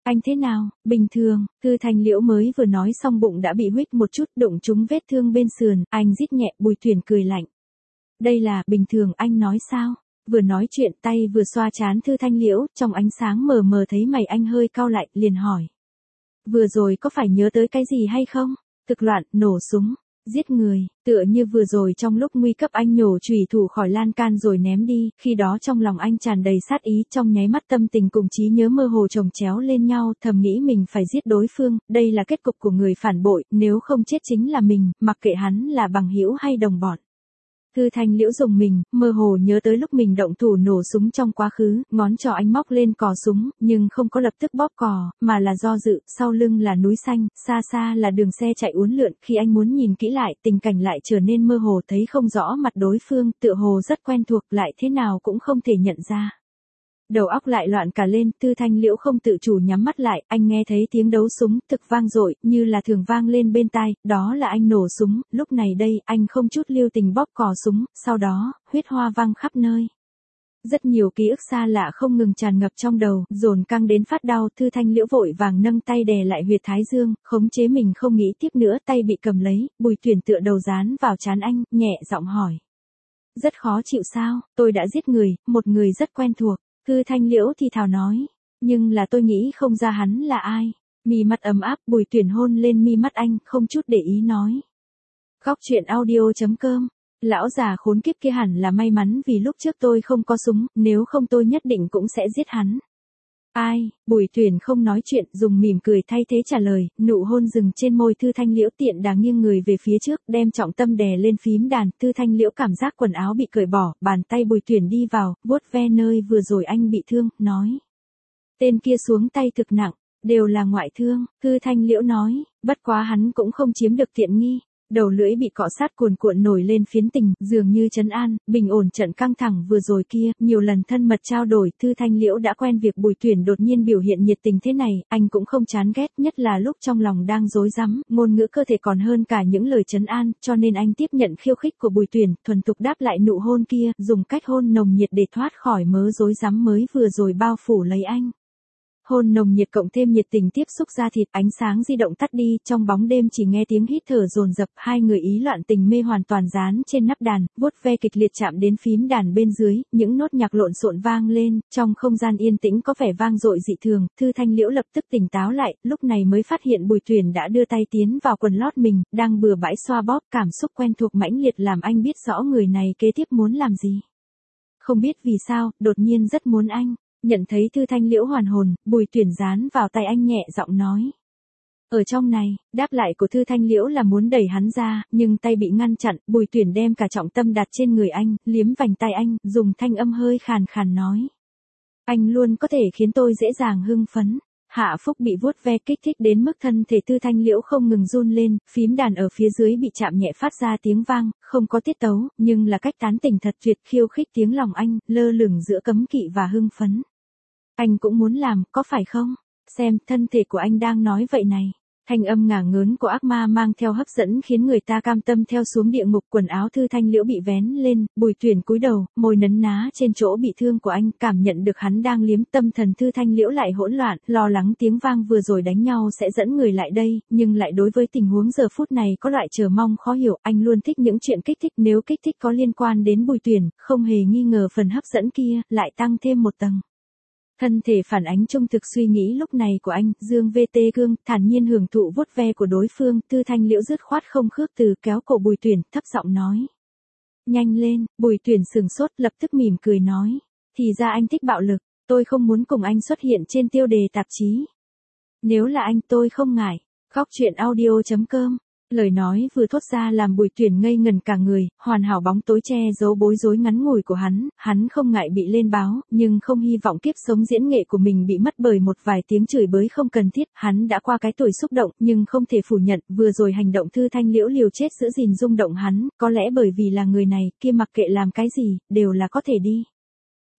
Anh thế nào, bình thường, Thư Thanh Liễu mới vừa nói xong bụng đã bị huých một chút đụng trúng vết thương bên sườn, anh rít nhẹ. Bùi Tuyển cười lạnh. Đây là bình thường anh nói sao? Vừa nói chuyện tay vừa xoa trán Thư Thanh Liễu, trong ánh sáng mờ mờ thấy mày anh hơi cau lại, liền hỏi. Vừa rồi có phải nhớ tới cái gì hay không? Thực loạn, nổ súng, giết người, tựa như vừa rồi trong lúc nguy cấp anh nhổ chùy thủ khỏi lan can rồi ném đi, khi đó trong lòng anh tràn đầy sát ý, trong nháy mắt tâm tình cùng trí nhớ mơ hồ chồng chéo lên nhau, thầm nghĩ mình phải giết đối phương, đây là kết cục của người phản bội, nếu không chết chính là mình, mặc kệ hắn là bằng hữu hay đồng bọn. Thư Thanh Liễu dùng mình, mơ hồ nhớ tới lúc mình động thủ nổ súng trong quá khứ, ngón trỏ anh móc lên cò súng, nhưng không có lập tức bóp cò, mà là do dự, sau lưng là núi xanh, xa xa là đường xe chạy uốn lượn, khi anh muốn nhìn kỹ lại, tình cảnh lại trở nên mơ hồ, thấy không rõ mặt đối phương, tựa hồ rất quen thuộc, lại thế nào cũng không thể nhận ra. Đầu óc lại loạn cả lên, Thư Thanh Liễu không tự chủ nhắm mắt lại, anh nghe thấy tiếng đấu súng, thực vang dội, như là thường vang lên bên tai, đó là anh nổ súng, lúc này đây, anh không chút lưu tình bóp cò súng, sau đó, huyết hoa văng khắp nơi. Rất nhiều ký ức xa lạ không ngừng tràn ngập trong đầu, dồn căng đến phát đau, Thư Thanh Liễu vội vàng nâng tay đè lại huyệt thái dương, khống chế mình không nghĩ tiếp nữa, tay bị cầm lấy, Bùi Tuyển tựa đầu dán vào trán anh, nhẹ giọng hỏi. Rất khó chịu sao, tôi đã giết người, một người rất quen thuộc. Thư Thanh Liễu thì thào nói, nhưng là tôi nghĩ không ra hắn là ai. Mi mắt ấm áp, Bùi Tuyển hôn lên mi mắt anh, không chút để ý nói. Góc truyện audio.com, lão già khốn kiếp kia hẳn là may mắn vì lúc trước tôi không có súng, nếu không tôi nhất định cũng sẽ giết hắn. Ai, Bùi Tuyển không nói chuyện, dùng mỉm cười thay thế trả lời, nụ hôn dừng trên môi Thư Thanh Liễu, tiện đà nghiêng người về phía trước, đem trọng tâm đè lên phím đàn, Thư Thanh Liễu cảm giác quần áo bị cởi bỏ, bàn tay Bùi Tuyển đi vào, vuốt ve nơi vừa rồi anh bị thương, nói. Tên kia xuống tay thực nặng, đều là ngoại thương, Thư Thanh Liễu nói, bất quá hắn cũng không chiếm được tiện nghi. Đầu lưỡi bị cọ sát cuồn cuộn nổi lên phiến tình, dường như trấn an, bình ổn trận căng thẳng vừa rồi kia, nhiều lần thân mật trao đổi, Thư Thanh Liễu đã quen việc Bùi Tuyển đột nhiên biểu hiện nhiệt tình thế này, anh cũng không chán ghét, nhất là lúc trong lòng đang rối rắm, ngôn ngữ cơ thể còn hơn cả những lời trấn an, cho nên anh tiếp nhận khiêu khích của Bùi Tuyển, thuần thục đáp lại nụ hôn kia, dùng cách hôn nồng nhiệt để thoát khỏi mớ rối rắm mới vừa rồi bao phủ lấy anh. Hôn nồng nhiệt cộng thêm nhiệt tình tiếp xúc da thịt, ánh sáng di động tắt đi, trong bóng đêm chỉ nghe tiếng hít thở dồn dập, hai người ý loạn tình mê hoàn toàn dán trên nắp đàn, vuốt ve kịch liệt chạm đến phím đàn bên dưới, những nốt nhạc lộn xộn vang lên, trong không gian yên tĩnh có vẻ vang dội dị thường, Thư Thanh Liễu lập tức tỉnh táo lại, lúc này mới phát hiện Bùi Tuyển đã đưa tay tiến vào quần lót mình, đang bừa bãi xoa bóp, cảm xúc quen thuộc mãnh liệt làm anh biết rõ người này kế tiếp muốn làm gì. Không biết vì sao, đột nhiên rất muốn anh. Nhận thấy Thư Thanh Liễu hoàn hồn, Bùi Tuyển dán vào tay anh nhẹ giọng nói. Ở trong này, đáp lại của Thư Thanh Liễu là muốn đẩy hắn ra, nhưng tay bị ngăn chặn, Bùi Tuyển đem cả trọng tâm đặt trên người anh, liếm vành tay anh, dùng thanh âm hơi khàn khàn nói. Anh luôn có thể khiến tôi dễ dàng hưng phấn. Hạ Phúc bị vuốt ve kích thích đến mức thân thể Thư Thanh Liễu không ngừng run lên, phím đàn ở phía dưới bị chạm nhẹ phát ra tiếng vang, không có tiết tấu, nhưng là cách tán tỉnh thật tuyệt, khiêu khích tiếng lòng anh, lơ lửng giữa cấm kỵ và hưng phấn. Anh cũng muốn làm, có phải không? Xem, thân thể của anh đang nói vậy này. Thanh âm ngả ngớn của ác ma mang theo hấp dẫn khiến người ta cam tâm theo xuống địa ngục, quần áo Thư Thanh Liễu bị vén lên, Bùi Tuyển cúi đầu, môi nấn ná trên chỗ bị thương của anh, cảm nhận được hắn đang liếm, tâm thần Thư Thanh Liễu lại hỗn loạn, lo lắng tiếng vang vừa rồi đánh nhau sẽ dẫn người lại đây, nhưng lại đối với tình huống giờ phút này có loại chờ mong khó hiểu, anh luôn thích những chuyện kích thích, nếu kích thích có liên quan đến Bùi Tuyển, không hề nghi ngờ phần hấp dẫn kia, lại tăng thêm một tầng. Thân thể phản ánh trung thực suy nghĩ lúc này của anh, dương VT gương, thản nhiên hưởng thụ vuốt ve của đối phương, Thư Thanh Liễu dứt khoát không khước từ kéo cổ Bùi Tuyển, thấp giọng nói. Nhanh lên, Bùi Tuyển sừng sốt, lập tức mỉm cười nói. Thì ra anh thích bạo lực, tôi không muốn cùng anh xuất hiện trên tiêu đề tạp chí. Nếu là anh tôi không ngại. Góc truyện audio.com. Lời nói vừa thốt ra làm Bùi Tuyển ngây ngần cả người, hoàn hảo bóng tối che giấu bối rối ngắn ngủi của hắn không ngại bị lên báo, nhưng không hy vọng kiếp sống diễn nghệ của mình bị mất bởi một vài tiếng chửi bới không cần thiết, hắn đã qua cái tuổi xúc động, nhưng không thể phủ nhận, vừa rồi hành động Thư Thanh Liễu liều chết giữ gìn rung động hắn, có lẽ bởi vì là người này, kia mặc kệ làm cái gì, đều là có thể đi.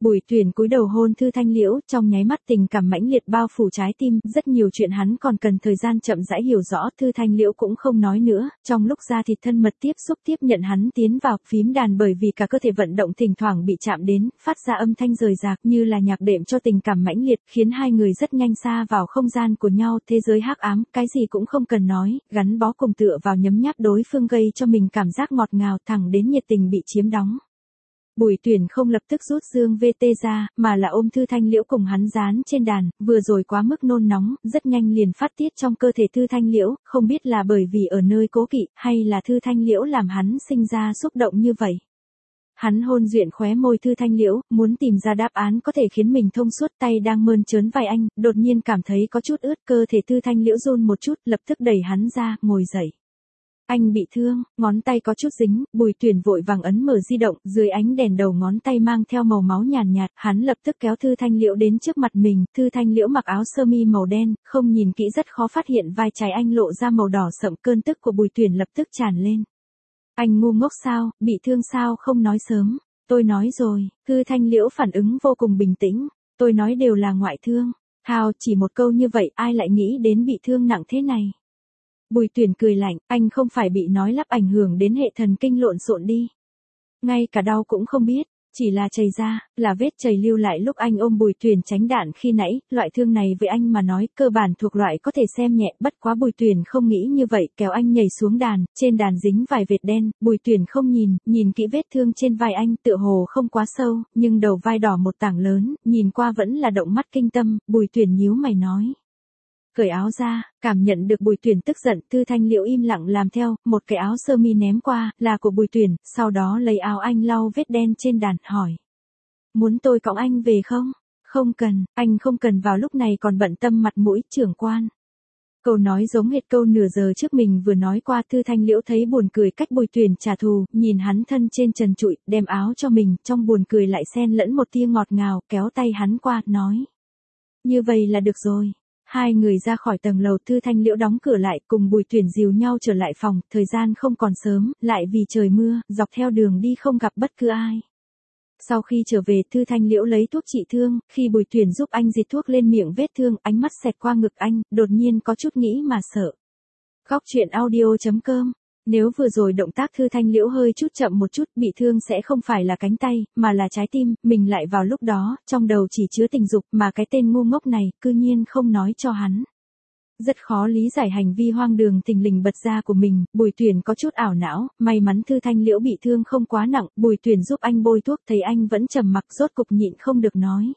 Bùi Tuyển cúi đầu hôn Thư Thanh Liễu, trong nháy mắt tình cảm mãnh liệt bao phủ trái tim, rất nhiều chuyện hắn còn cần thời gian chậm rãi hiểu rõ. Thư Thanh Liễu cũng không nói nữa, trong lúc da thịt thân mật tiếp xúc tiếp nhận hắn tiến vào phím đàn, bởi vì cả cơ thể vận động thỉnh thoảng bị chạm đến, phát ra âm thanh rời rạc như là nhạc đệm cho tình cảm mãnh liệt, khiến hai người rất nhanh xa vào không gian của nhau. Thế giới hắc ám, cái gì cũng không cần nói, gắn bó cùng tựa vào nhấm nháp đối phương gây cho mình cảm giác ngọt ngào, thẳng đến nhiệt tình bị chiếm đóng. Bùi Tuyển không lập tức rút dương VT ra, mà là ôm Thư Thanh Liễu cùng hắn dán trên đàn, vừa rồi quá mức nôn nóng, rất nhanh liền phát tiết trong cơ thể Thư Thanh Liễu, không biết là bởi vì ở nơi cố kỵ, hay là Thư Thanh Liễu làm hắn sinh ra xúc động như vậy. Hắn hôn duyện khóe môi Thư Thanh Liễu, muốn tìm ra đáp án có thể khiến mình thông suốt, tay đang mơn trớn vai anh, đột nhiên cảm thấy có chút ướt, cơ thể Thư Thanh Liễu run một chút, lập tức đẩy hắn ra, ngồi dậy. Anh bị thương, ngón tay có chút dính, Bùi Tuyển vội vàng ấn mở di động, dưới ánh đèn đầu ngón tay mang theo màu máu nhàn nhạt, hắn lập tức kéo Thư Thanh Liễu đến trước mặt mình. Thư Thanh Liễu mặc áo sơ mi màu đen, không nhìn kỹ rất khó phát hiện vai trái anh lộ ra màu đỏ sậm, cơn tức của Bùi Tuyển lập tức tràn lên. Anh ngu ngốc sao, bị thương sao không nói sớm, tôi nói rồi. Thư Thanh Liễu phản ứng vô cùng bình tĩnh, tôi nói đều là ngoại thương. Hào, chỉ một câu như vậy ai lại nghĩ đến bị thương nặng thế này. Bùi Tuyển cười lạnh, anh không phải bị nói lắp ảnh hưởng đến hệ thần kinh lộn xộn đi. Ngay cả đau cũng không biết, chỉ là chảy ra, là vết chảy lưu lại lúc anh ôm Bùi Tuyển tránh đạn khi nãy, loại thương này với anh mà nói cơ bản thuộc loại có thể xem nhẹ, bất quá Bùi Tuyển không nghĩ như vậy, kéo anh nhảy xuống đàn, trên đàn dính vài vệt đen, Bùi Tuyển không nhìn kỹ vết thương trên vai anh, tựa hồ không quá sâu, nhưng đầu vai đỏ một tảng lớn, nhìn qua vẫn là động mắt kinh tâm. Bùi Tuyển nhíu mày nói. Cởi áo ra, cảm nhận được Bùi Tuyển tức giận, Thư Thanh Liễu im lặng làm theo, một cái áo sơ mi ném qua, là của Bùi Tuyển, sau đó lấy áo anh lau vết đen trên đàn, hỏi. Muốn tôi cõng anh về không? Không cần, anh không cần vào lúc này còn bận tâm mặt mũi trưởng quan. Câu nói giống hệt câu nửa giờ trước mình vừa nói qua. Thư Thanh Liễu thấy buồn cười cách Bùi Tuyển trả thù, nhìn hắn thân trên trần trụi, đem áo cho mình, trong buồn cười lại xen lẫn một tia ngọt ngào, kéo tay hắn qua, nói. Như vậy là được rồi. Hai người ra khỏi tầng lầu, Thư Thanh Liễu đóng cửa lại, cùng Bùi Tuyển dìu nhau trở lại phòng, thời gian không còn sớm, lại vì trời mưa, dọc theo đường đi không gặp bất cứ ai. Sau khi trở về, Thư Thanh Liễu lấy thuốc trị thương, khi Bùi Tuyển giúp anh dịch thuốc lên miệng vết thương, ánh mắt xẹt qua ngực anh, đột nhiên có chút nghĩ mà sợ. Góc truyện audio.com. Nếu vừa rồi động tác Thư Thanh Liễu hơi chút chậm một chút, bị thương sẽ không phải là cánh tay, mà là trái tim, mình lại vào lúc đó, trong đầu chỉ chứa tình dục, mà cái tên ngu ngốc này, cư nhiên không nói cho hắn. Rất khó lý giải hành vi hoang đường thình lình bật ra của mình. Bùi Tuyển có chút ảo não, may mắn Thư Thanh Liễu bị thương không quá nặng, Bùi Tuyển giúp anh bôi thuốc, thấy anh vẫn trầm mặc, rốt cục nhịn không được nói.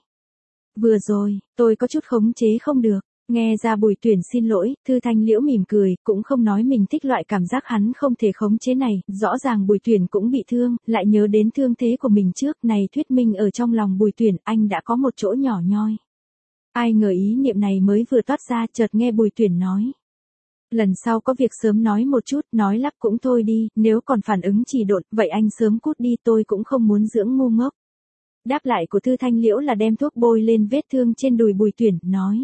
Vừa rồi, tôi có chút khống chế không được. Nghe ra Bùi Tuyển xin lỗi, Thư Thanh Liễu mỉm cười, cũng không nói mình thích loại cảm giác hắn không thể khống chế này, rõ ràng Bùi Tuyển cũng bị thương, lại nhớ đến thương thế của mình trước, này thuyết minh ở trong lòng Bùi Tuyển, anh đã có một chỗ nhỏ nhoi. Ai ngờ ý niệm này mới vừa toát ra, chợt nghe Bùi Tuyển nói. Lần sau có việc sớm nói một chút, nói lắp cũng thôi đi, nếu còn phản ứng trì độn, vậy anh sớm cút đi, tôi cũng không muốn dưỡng ngu ngốc. Đáp lại của Thư Thanh Liễu là đem thuốc bôi lên vết thương trên đùi Bùi Tuyển, nói.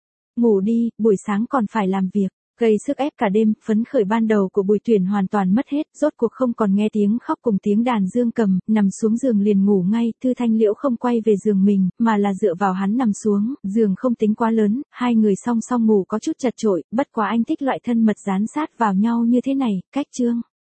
Ngủ đi, buổi sáng còn phải làm việc. Gây sức ép cả đêm, phấn khởi ban đầu của Bùi Tuyển hoàn toàn mất hết, rốt cuộc không còn nghe tiếng khóc cùng tiếng đàn dương cầm, nằm xuống giường liền ngủ ngay. Thư Thanh Liễu không quay về giường mình, mà là dựa vào hắn nằm xuống, giường không tính quá lớn, hai người song song ngủ có chút chật chội, bất quá anh thích loại thân mật dán sát vào nhau như thế này. Cách chương